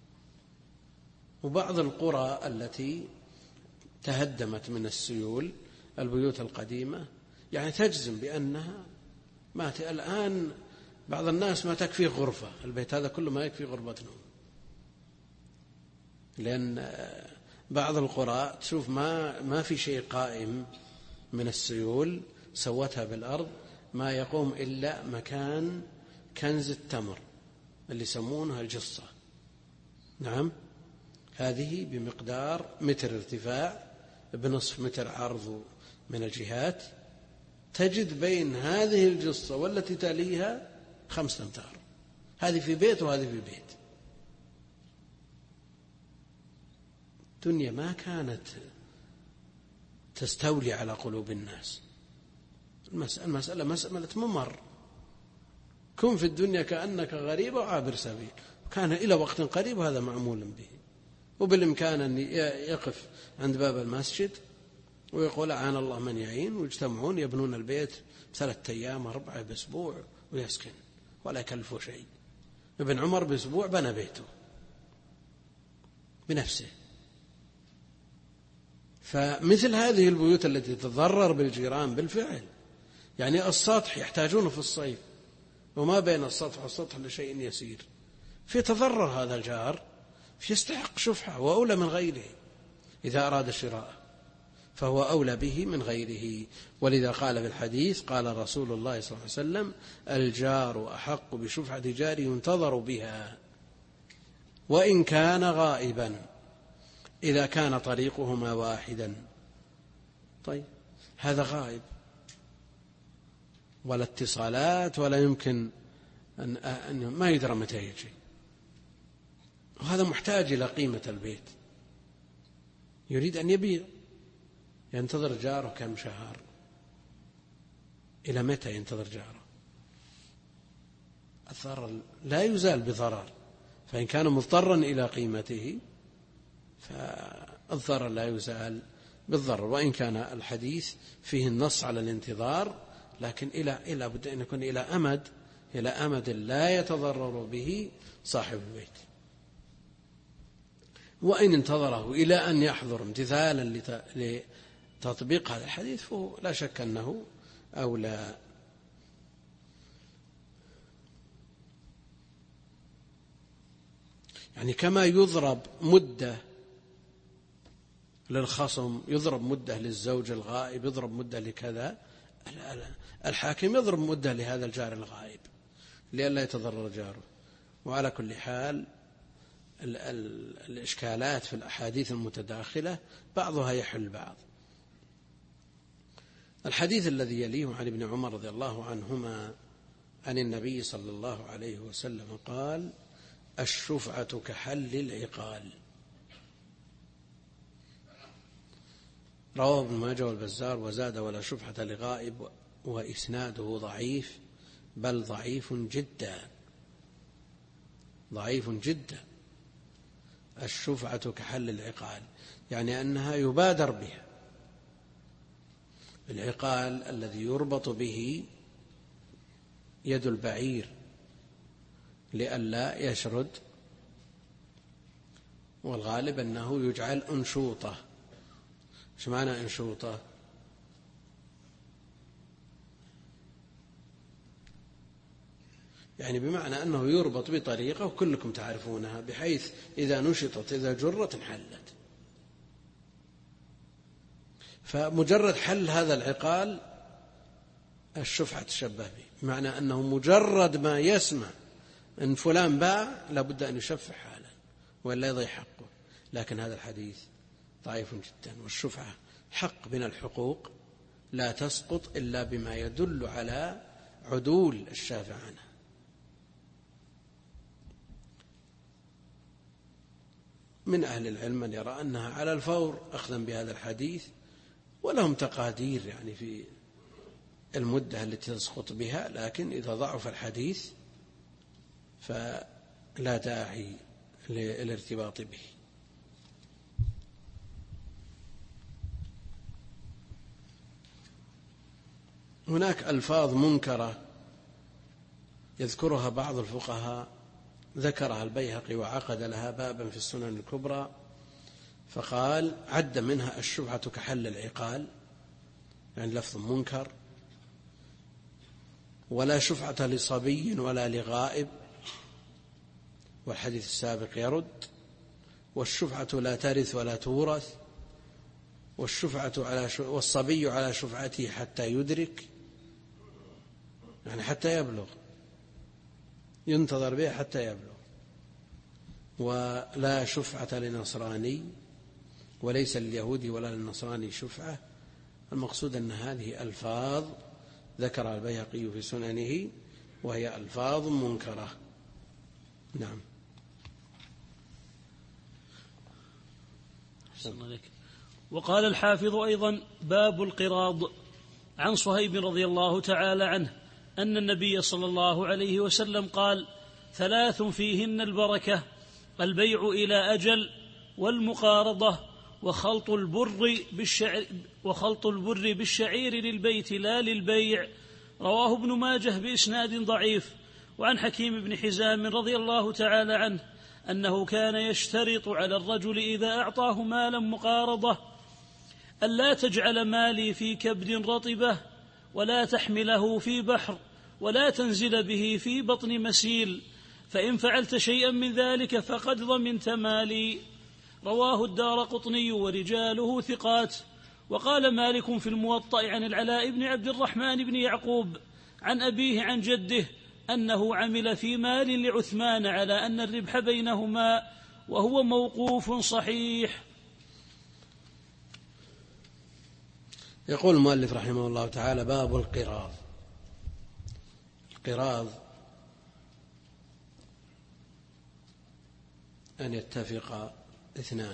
وبعض القرى التي تهدمت من السيول البيوت القديمة يعني تجزم بأنها الآن بعض الناس ما تكفي غرفة، البيت هذا كله ما يكفي غرفة نوم، لأن بعض القرى تشوف ما في شيء قائم من السيول سوتها بالأرض، ما يقوم إلا مكان كنز التمر اللي يسمونها الجصة. نعم، هذه بمقدار 1 متر ارتفاع ب0.5 متر عرض من الجهات، تجد بين هذه الجصة والتي تليها 5 أمتار. هذه في بيت وهذه في بيت. الدنيا ما كانت تستولي على قلوب الناس. المسألة مسألة ممر. كن في الدنيا كأنك غريب وعابر سبيل. كان إلى وقت قريب وهذا معمول به. وبالإمكان أن يقف عند باب المسجد ويقول أعان الله من يعين، ويجتمعون يبنون البيت 3 أيام 4 بأسبوع ويسكن ولا يكلفه شيء. ابن عمر بأسبوع بنى بيته بنفسه. فمثل هذه البيوت التي تتضرر بالجيران بالفعل، يعني السطح يحتاجونه في الصيف وما بين السطح والسطح لشيء يسير، في تضرر هذا الجار، فيستحق شفعة وأولى من غيره. إذا أراد شراءه فهو أولى به من غيره. ولذا قال في الحديث قال رسول الله صلى الله عليه وسلم: الجار أحق بشفعة جاره ينتظر بها وإن كان غائبا إذا كان طريقهما واحدا. طيب هذا غائب ولا اتصالات ولا يمكن أن ما يدرى متى يجي، وهذا محتاج إلى قيمة البيت، يريد أن يبيع، ينتظر جاره كم شهر، إلى متى ينتظر جاره؟ الضرر لا يزال بضرر، فإن كان مضطرا إلى قيمته فالضرر لا يزال بالضرر. وإن كان الحديث فيه النص على الانتظار، لكن إلى بد أن يكون إلى أمد لا يتضرر به صاحب البيت. وإن انتظره إلى أن يحضر امتثالا لتطبيق هذا الحديث فهو لا شك أنه أولى. يعني كما يضرب مدة للخصم، يضرب مدة للزوج الغائب، يضرب مدة لكذا، الحاكم يضرب مدة لهذا الجار الغائب لئلا يتضرر جاره. وعلى كل حال الإشكالات في الأحاديث المتداخلة بعضها يحل بعض. الحديث الذي يليه عن ابن عمر رضي الله عنهما عن النبي صلى الله عليه وسلم قال: الشفعة كحل العقال. رواه ابن ماجه والبزار وزاد: ولا شفعة لغائب، وإسناده ضعيف، بل ضعيف جدا، ضعيف جدا. الشفعة كحل العقال يعني أنها يبادر بها. العقال الذي يربط به يد البعير لئلا يشرد، والغالب أنه يجعل أنشوطة. ايش معنى أنشوطة؟ يعني بمعنى أنه يربط بطريقة وكلكم تعرفونها، بحيث إذا نشطت إذا جرت انحلت. فمجرد حل هذا العقال الشفعة تشبه به، بمعنى أنه مجرد ما يسمع أن فلان باع لابد أن يشفع حالا ولا يضيع حقه. لكن هذا الحديث ضعيف جدا، والشفعة حق من الحقوق لا تسقط إلا بما يدل على عدول الشافع عنها. من أهل العلم من يرى أنها على الفور أخذا بهذا الحديث، ولهم تقادير يعني في المدة التي تسقط بها، لكن إذا ضعف الحديث فلا داعي للارتباط به. هناك ألفاظ منكرة يذكرها بعض الفقهاء، ذكرها البيهقي وعقد لها بابا في السنن الكبرى، فقال عد منها الشفعة كحل العقال، يعني لفظ منكر، ولا شفعة لصبي ولا لغائب، والحديث السابق يرد، والشفعة لا ترث ولا تورث، والصبي على شفعته حتى يدرك، يعني حتى يبلغ، ينتظر به حتى يبلغ، ولا شفعة لنصراني، وليس لليهودي ولا للنصراني شفعة. المقصود أن هذه ألفاظ ذكرها البيهقي في سننه، وهي ألفاظ منكرة. نعم. وقال الحافظ أيضا: باب القراض. عن صهيب رضي الله تعالى عنه أن النبي صلى الله عليه وسلم قال: 3 فيهن البركة: البيع إلى أجل، والمقارضة، وخلط البر بالشعير للبيت لا للبيع. رواه ابن ماجه بإسناد ضعيف. وعن حكيم بن حزام رضي الله تعالى عنه أنه كان يشترط على الرجل إذا أعطاه مالا مقارضة: ألا تجعل مالي في كبد رطبة، ولا تحمله في بحر، ولا تنزل به في بطن مسيل، فإن فعلت شيئا من ذلك فقد ضمنت مالي. رواه الدارقطني ورجاله ثقات. وقال مالك في الموطأ عن العلاء بن عبد الرحمن بن يعقوب عن أبيه عن جده أنه عمل في مال لعثمان على أن الربح بينهما، وهو موقوف صحيح. يقول المؤلف رحمه الله تعالى: باب القراض. القراض أن يتفق 2،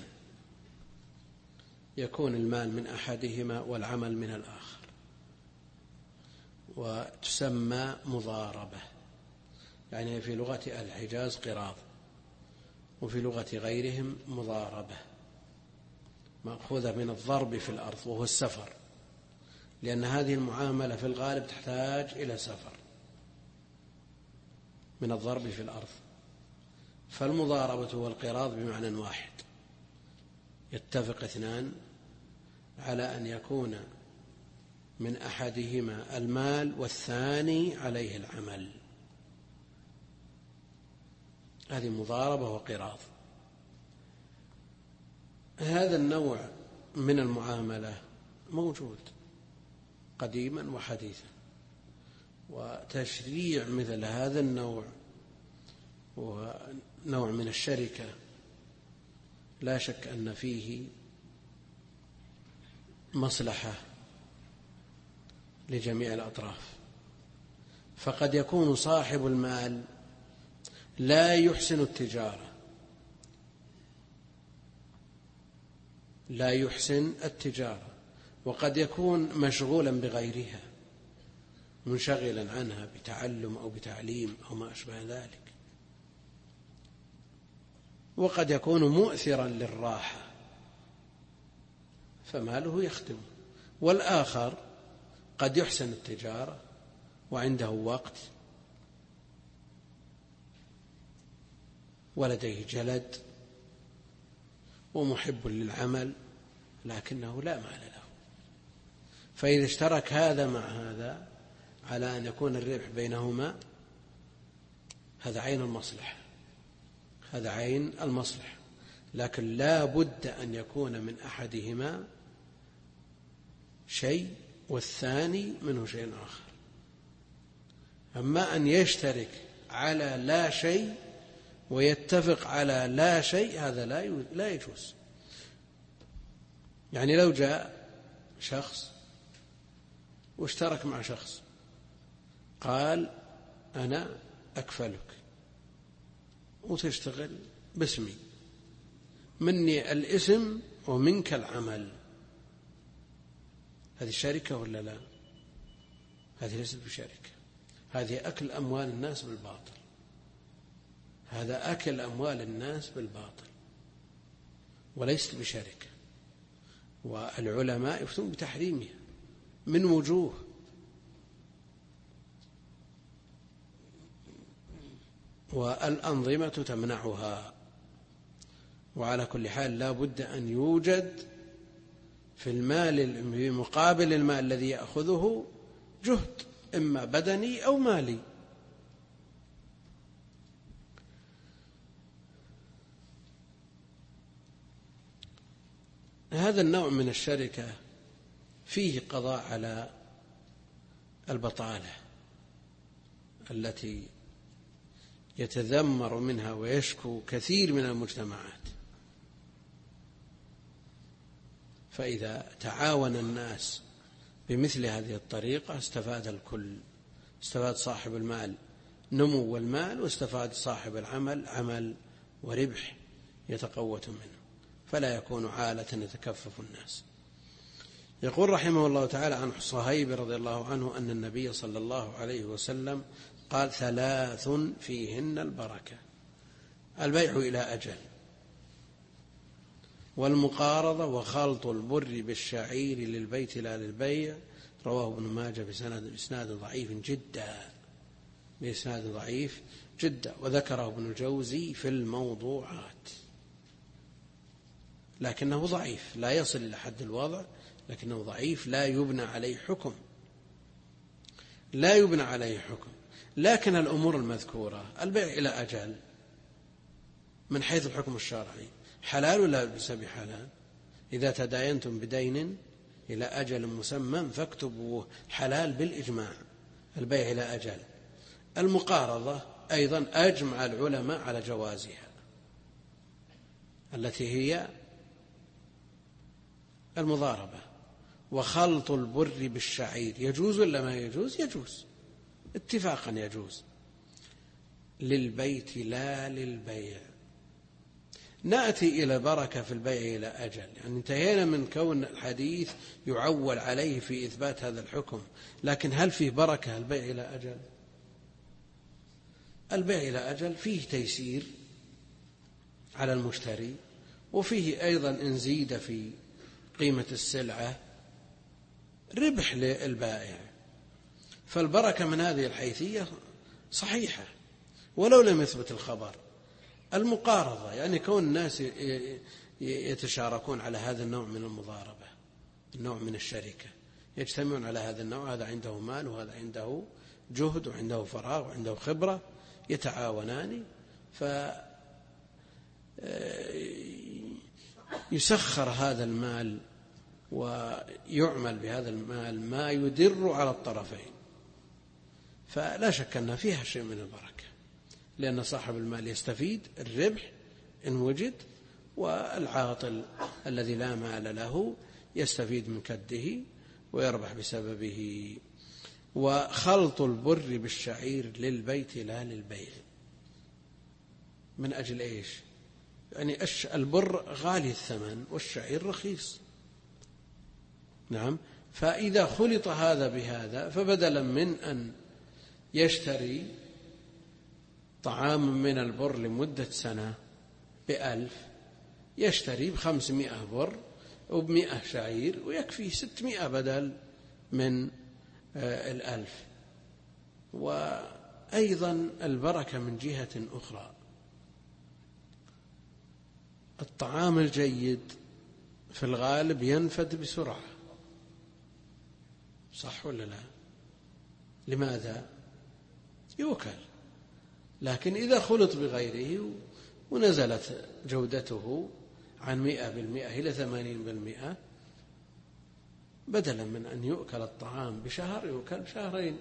يكون المال من أحدهما والعمل من الآخر، وتسمى مضاربة، يعني في لغة أهل الحجاز قراض، وفي لغة غيرهم مضاربة، مأخوذة من الضرب في الأرض وهو السفر، لأن هذه المعاملة في الغالب تحتاج إلى سفر من الضرب في الأرض. فالمضاربة والقراض بمعنى واحد، يتفق 2 على أن يكون من أحدهما المال والثاني عليه العمل، هذه مضاربة وقراض. هذا النوع من المعاملة موجود قديما وحديثا، وتشريع مثل هذا النوع ونوع من الشركة لا شك أن فيه مصلحة لجميع الأطراف. فقد يكون صاحب المال لا يحسن التجارة، وقد يكون مشغولا بغيرها، منشغلا عنها بتعلم أو بتعليم أو ما أشبه ذلك، وقد يكون مؤثرا للراحة فماله يخدم. والآخر قد يحسن التجارة وعنده وقت ولديه جلد ومحب للعمل لكنه لا مال له، فإذا اشترك هذا مع هذا على أن يكون الربح بينهما هذا عين المصلحة، هذا عين المصلحة، لكن لا بد أن يكون من أحدهما شيء والثاني منه شيء آخر. أما أن يشترك على لا شيء ويتفق على لا شيء هذا لا يجوز. يعني لو جاء شخص واشترك مع شخص قال أنا أكفلك وتشتغل باسمي، مني الاسم ومنك العمل، هذه شركة ولا لا؟ هذه ليست بشركة، هذه أكل أموال الناس بالباطل، هذا أكل أموال الناس بالباطل وليست بشركة. والعلماء يفتون بتحريمها من وجوه، والأنظمة تمنعها. وعلى كل حال لا بد أن يوجد في المال بمقابل المال الذي يأخذه جهد إما بدني أو مالي. هذا النوع من الشركة فيه قضاء على البطالة التي يتذمر منها ويشكو كثير من المجتمعات. فإذا تعاون الناس بمثل هذه الطريقة استفاد الكل، استفاد صاحب المال نمو المال، واستفاد صاحب العمل عمل وربح يتقوت منه، فلا يكون عالة يتكفف الناس. يقول رحمه الله تعالى عن صهيب رضي الله عنه أن النبي صلى الله عليه وسلم قال: 3 فيهن البركة: البيع إلى أجل، والمقارضة، وخلط البر بالشعير للبيت لا للبيع. رواه ابن ماجه بإسناد ضعيف جدا، وذكره ابن الجوزي في الموضوعات، لكنه ضعيف لا يصل إلى حد الوضع، لكنه ضعيف لا يبنى عليه حكم. لكن الأمور المذكورة البيع إلى أجل من حيث الحكم الشرعي حلال ولا ليس بحلال؟ إذا تداينتم بدين إلى أجل مسمى فاكتبوه، حلال بالإجماع البيع إلى أجل. المقارضة أيضا أجمع العلماء على جوازها، التي هي المضاربة. وخلط البر بالشعير يجوز ولا ما يجوز؟ يجوز اتفاقا، يجوز للبيت لا للبيع. نأتي إلى بركة في البيع إلى أجل، يعني انتهينا من كون الحديث يعول عليه في إثبات هذا الحكم، لكن هل فيه بركة البيع إلى أجل؟ البيع إلى أجل فيه تيسير على المشتري، وفيه أيضا إن زيد في قيمة السلعة ربح للبائع، فالبركة من هذه الحيثية صحيحة ولو لم يثبت الخبر. المقارضة يعني كون الناس يتشاركون على هذا النوع من المضاربة، النوع من الشركة، يجتمعون على هذا النوع، هذا عنده مال وهذا عنده جهد وعنده فراغ وعنده خبرة، يتعاونان فيسخر هذا المال ويعمل بهذا المال ما يدر على الطرفين، فلا شك أن فيها شيء من البركة، لأن صاحب المال يستفيد الربح إن وجد، والعاطل الذي لا مال له يستفيد من كده ويربح بسببه. وخلط البر بالشعير للبيت لا للبيع، من أجل إيش؟ يعني البر غالي الثمن والشعير رخيص، نعم، فإذا خلط هذا بهذا فبدلا من أن يشتري طعام من البر لمدة سنة ب1,000 يشتري ب500 بر وب100 شعير ويكفي 600 بدل من 1,000. وأيضا البركة من جهة أخرى، الطعام الجيد في الغالب ينفد بسرعة، صح ولا لا؟ لماذا؟ يؤكل. لكن إذا خلط بغيره ونزلت جودته عن 100% إلى 80%، بدلا من أن يؤكل الطعام بشهر يؤكل بشهرين.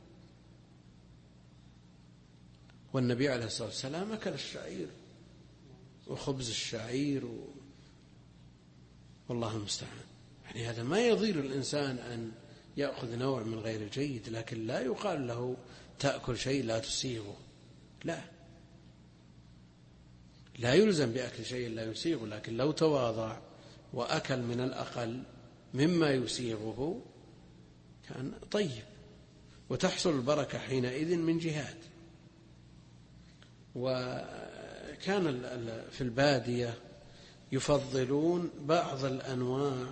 والنبي عليه الصلاة والسلام أكل الشعير وخبز الشعير والله المستعان. يعني هذا ما يضير الإنسان أن يأخذ نوع من غير الجيد، لكن لا يقال له تأكل شيء لا تسيغه، لا يلزم بأكل شيء لا يسيغه، لكن لو تواضع وأكل من الأقل مما يسيغه كان طيب، وتحصل البركة حينئذ من جهات. وكان في البادية يفضلون بعض الأنواع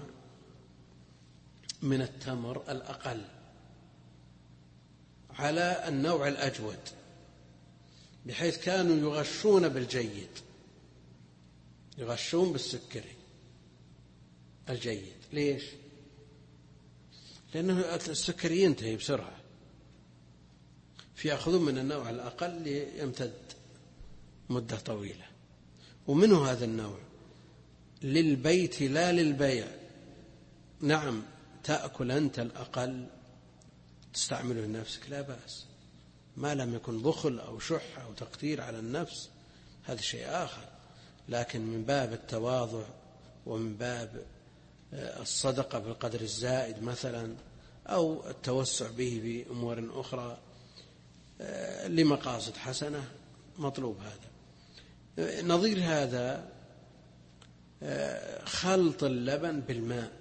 من التمر الأقل على النوع الأجود، بحيث كانوا يغشون بالجيد، يغشون بالسكري الجيد. ليش؟ لأنه السكري ينتهي بسرعة، فيأخذون من النوع الأقل يمتد مدة طويلة. ومنه هذا النوع للبيت لا للبيع. نعم، تأكل أنت الأقل تستعمله لنفسك لا بأس، ما لم يكن بخل أو شح أو تقتير على النفس، هذا شيء آخر. لكن من باب التواضع ومن باب الصدقة بالقدر الزائد مثلا، أو التوسع به بأمور أخرى لمقاصد حسنة، مطلوب هذا. نظير هذا خلط اللبن بالماء،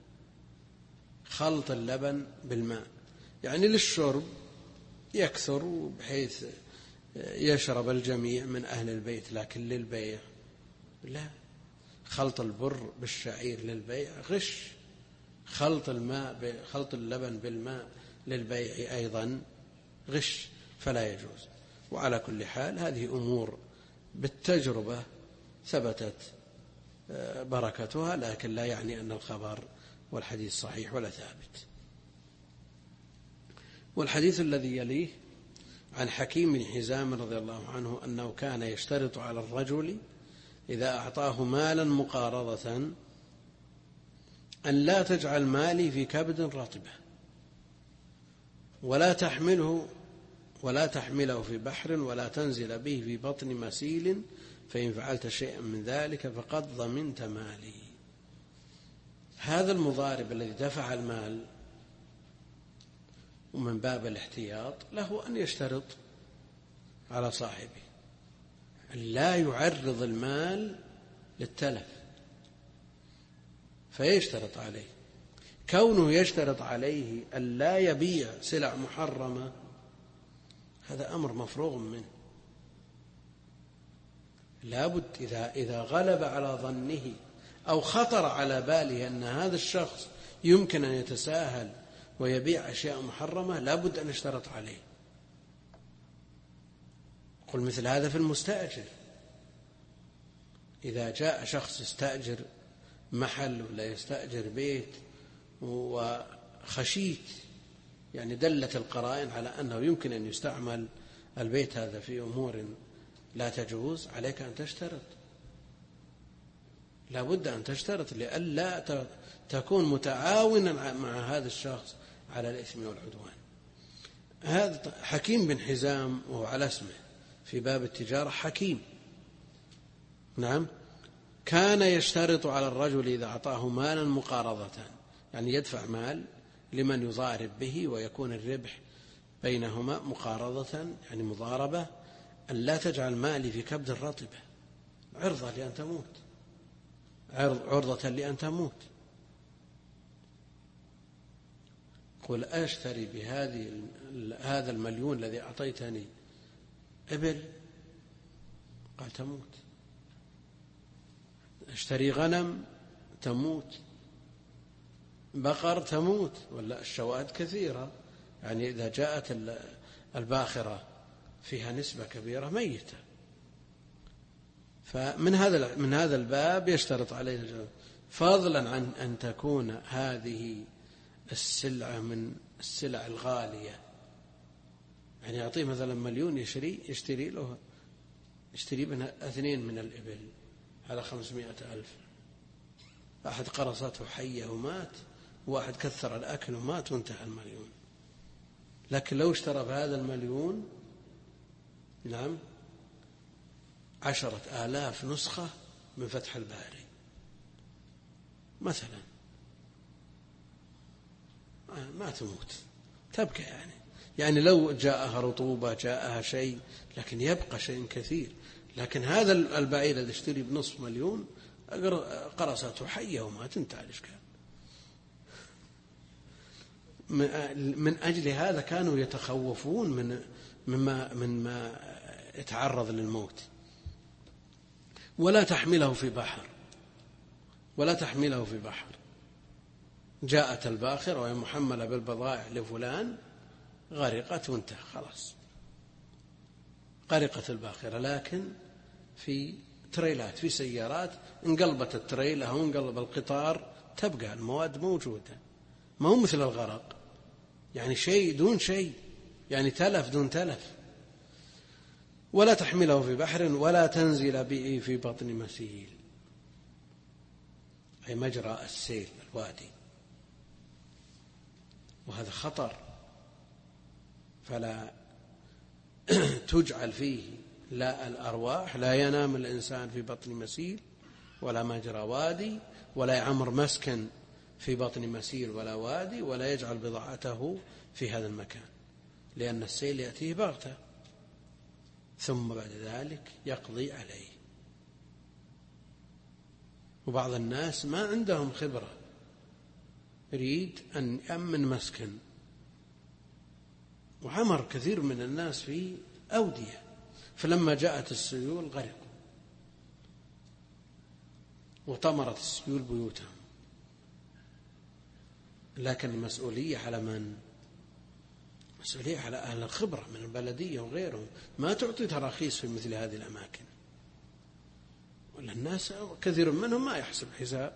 خلط اللبن بالماء، يعني للشرب يكثر بحيث يشرب الجميع من أهل البيت، لكن للبيع لا. خلط البر بالشعير للبيع غش، خلط اللبن بالماء للبيع أيضا غش، فلا يجوز. وعلى كل حال هذه أمور بالتجربة ثبتت بركتها، لكن لا يعني أن الخبر والحديث صحيح ولا ثابت. والحديث الذي يليه عن حكيم بن حزام رضي الله عنه أنه كان يشترط على الرجل إذا أعطاه مالا مقارضة أن لا تجعل مالي في كبد رطبة ولا تحمله في بحر ولا تنزل به في بطن مسيل، فإن فعلت شيئا من ذلك فقد ضمنت مالي. هذا المضارب الذي دفع المال ومن باب الاحتياط له أن يشترط على صاحبه أن لا يعرض المال للتلف، فيشترط عليه. كونه يشترط عليه أن لا يبيع سلع محرمة هذا أمر مفروغ منه. لابد إذا غلب على ظنه أو خطر على باله أن هذا الشخص يمكن أن يتساهل ويبيع أشياء محرمة، لابد أن يشترط عليه. قل مثل هذا في المستأجر، إذا جاء شخص يستأجر محل ولا يستأجر بيت وخشيت، يعني دلت القرائن على أنه يمكن أن يستعمل البيت هذا في أمور لا تجوز، عليك أن تشترط، لا بد أن تشترط لئلا تكون متعاونا مع هذا الشخص على الإثم والعدوان. هذا حكيم بن حزام وهو على اسمه في باب التجارة حكيم، نعم، كان يشترط على الرجل إذا أعطاه مالا مقارضة، يعني يدفع مال لمن يضارب به ويكون الربح بينهما مقارضة، يعني مضاربة، أن لا تجعل مالي في كبد الرطبة، عرضة لأن تموت، عرضة لأن تموت. قل أشتري هذا المليون الذي أعطيتني إبل، قال تموت. اشتري غنم تموت، بقر تموت، ولا الشوائد كثيرة، يعني إذا جاءت الباخرة فيها نسبة كبيرة ميتة، من هذا الباب يشترط عليه الجواز، فضلا عن أن تكون هذه السلعة من السلع الغالية. يعني يعطيه مثلا 1,000,000 يشتري منها 2 من الإبل على 500,000. أحد قرصته حية ومات، واحد كثر الأكل ومات وانتهى 1,000,000. لكن لو اشترى بهذا 1,000,000 نعم 10,000 نسخة من فتح الباري مثلا، ما تموت، تبقى يعني لو جاءها رطوبة جاءها شيء، لكن يبقى شيء كثير. لكن هذا البعير الذي اشتري بنصف 1,000,000 قرصته حية وما تنتهي الإشكال. من أجل هذا كانوا يتخوفون مما يتعرض للموت. ولا تحمله في بحر، جاءت الباخرة وهي محملة بالبضائع لفلان، غرقت وانتهى خلاص، غرقت الباخرة. لكن في تريلات، في سيارات، انقلبت التريلة أو انقلب القطار، تبقى المواد موجودة، ما هو مثل الغرق، يعني شيء دون شيء، يعني تلف دون تلف. ولا تحمله في بحر ولا تنزل به في بطن مسيل، أي مجرى السيل الوادي، وهذا خطر، فلا تجعل فيه لا الأرواح، لا ينام الإنسان في بطن مسيل ولا مجرى وادي، ولا يعمر مسكن في بطن مسيل ولا وادي، ولا يجعل بضاعته في هذا المكان، لأن السيل يأتيه بغتة ثم بعد ذلك يقضي عليه. وبعض الناس ما عندهم خبرة، يريد أن يأمن مسكن، وعمر كثير من الناس في أودية، فلما جاءت السيول غرقوا وطمرت السيول بيوتهم. لكن المسؤولية على من؟ مسؤولية على أهل الخبرة من البلدية وغيرهم، ما تعطي تراخيص في مثل هذه الأماكن، ولا الناس كثير منهم ما يحسب حساب.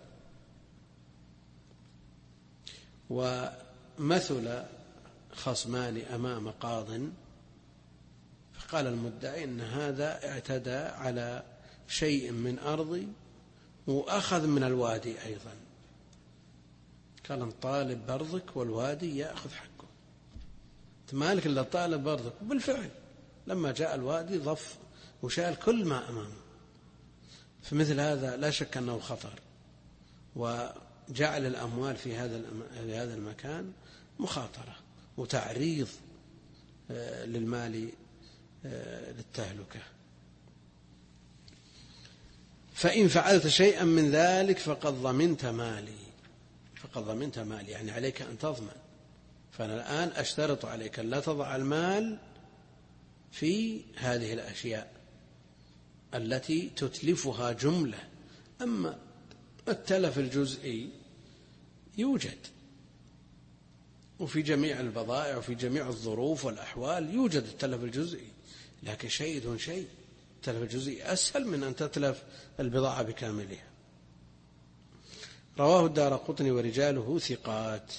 ومثل خصمان أمام قاض، فقال المدعي إن هذا اعتدى على شيء من أرضي وأخذ من الوادي أيضا، قال انطالب برضك والوادي يأخذ حقه، مالك إلا طالب برضك. وبالفعل لما جاء الوادي ضف وشال كل ما أمامه. فمثل هذا لا شك أنه خطر، وجعل الأموال في هذا المكان مخاطرة وتعريض للمال للتهلكة. فإن فعلت شيئا من ذلك فقد ضمنت مالي، يعني عليك أن تضمن. فأنا الآن أشترط عليك أن لا تضع المال في هذه الأشياء التي تتلفها جملة. أما التلف الجزئي يوجد، وفي جميع البضائع وفي جميع الظروف والأحوال يوجد التلف الجزئي، لكن شيء دون شيء. التلف الجزئي أسهل من أن تتلف البضاعة بكاملها. رواه الدارقطني ورجاله ثقات،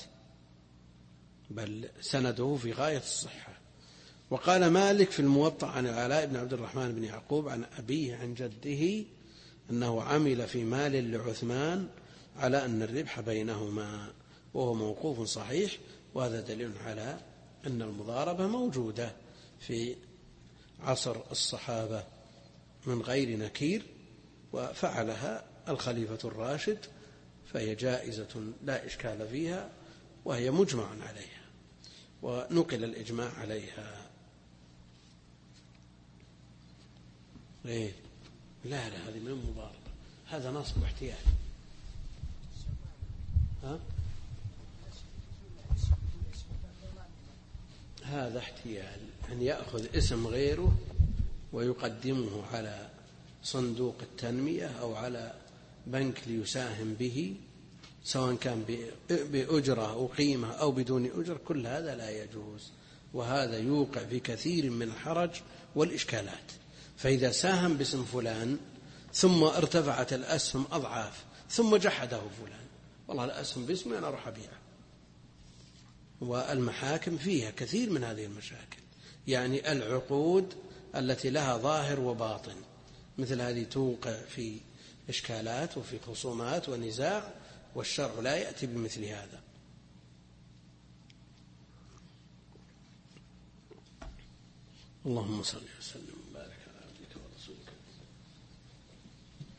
بل سنده في غاية الصحة. وقال مالك في الموطأ عن العلاء بن عبد الرحمن بن يعقوب عن أبيه عن جده أنه عمل في مال لعثمان على أن الربح بينهما، وهو موقوف صحيح. وهذا دليل على أن المضاربة موجودة في عصر الصحابة من غير نكير، وفعلها الخليفة الراشد، فهي جائزة لا إشكال فيها، وهي مجمع عليها، ونقل الإجماع عليها. إيه؟ لا هذه من المضاربة، هذا نصب احتيال. هذا احتيال، أن يأخذ اسم غيره ويقدمه على صندوق التنمية أو على بنك ليساهم به، سواء كان بأجرة أو قيمة أو بدون أجر، كل هذا لا يجوز، وهذا يوقع في كثير من الحرج والإشكالات. فإذا ساهم باسم فلان ثم ارتفعت الأسهم أضعاف ثم جحده فلان، والله الأسهم باسمي أنا أروح أبيعها. والمحاكم فيها كثير من هذه المشاكل، يعني العقود التي لها ظاهر وباطن مثل هذه توقع في إشكالات وفي خصومات ونزاع، والشرع لا يأتي بمثل هذا. اللهم صل وسلم وبارك على عبدك ورسولك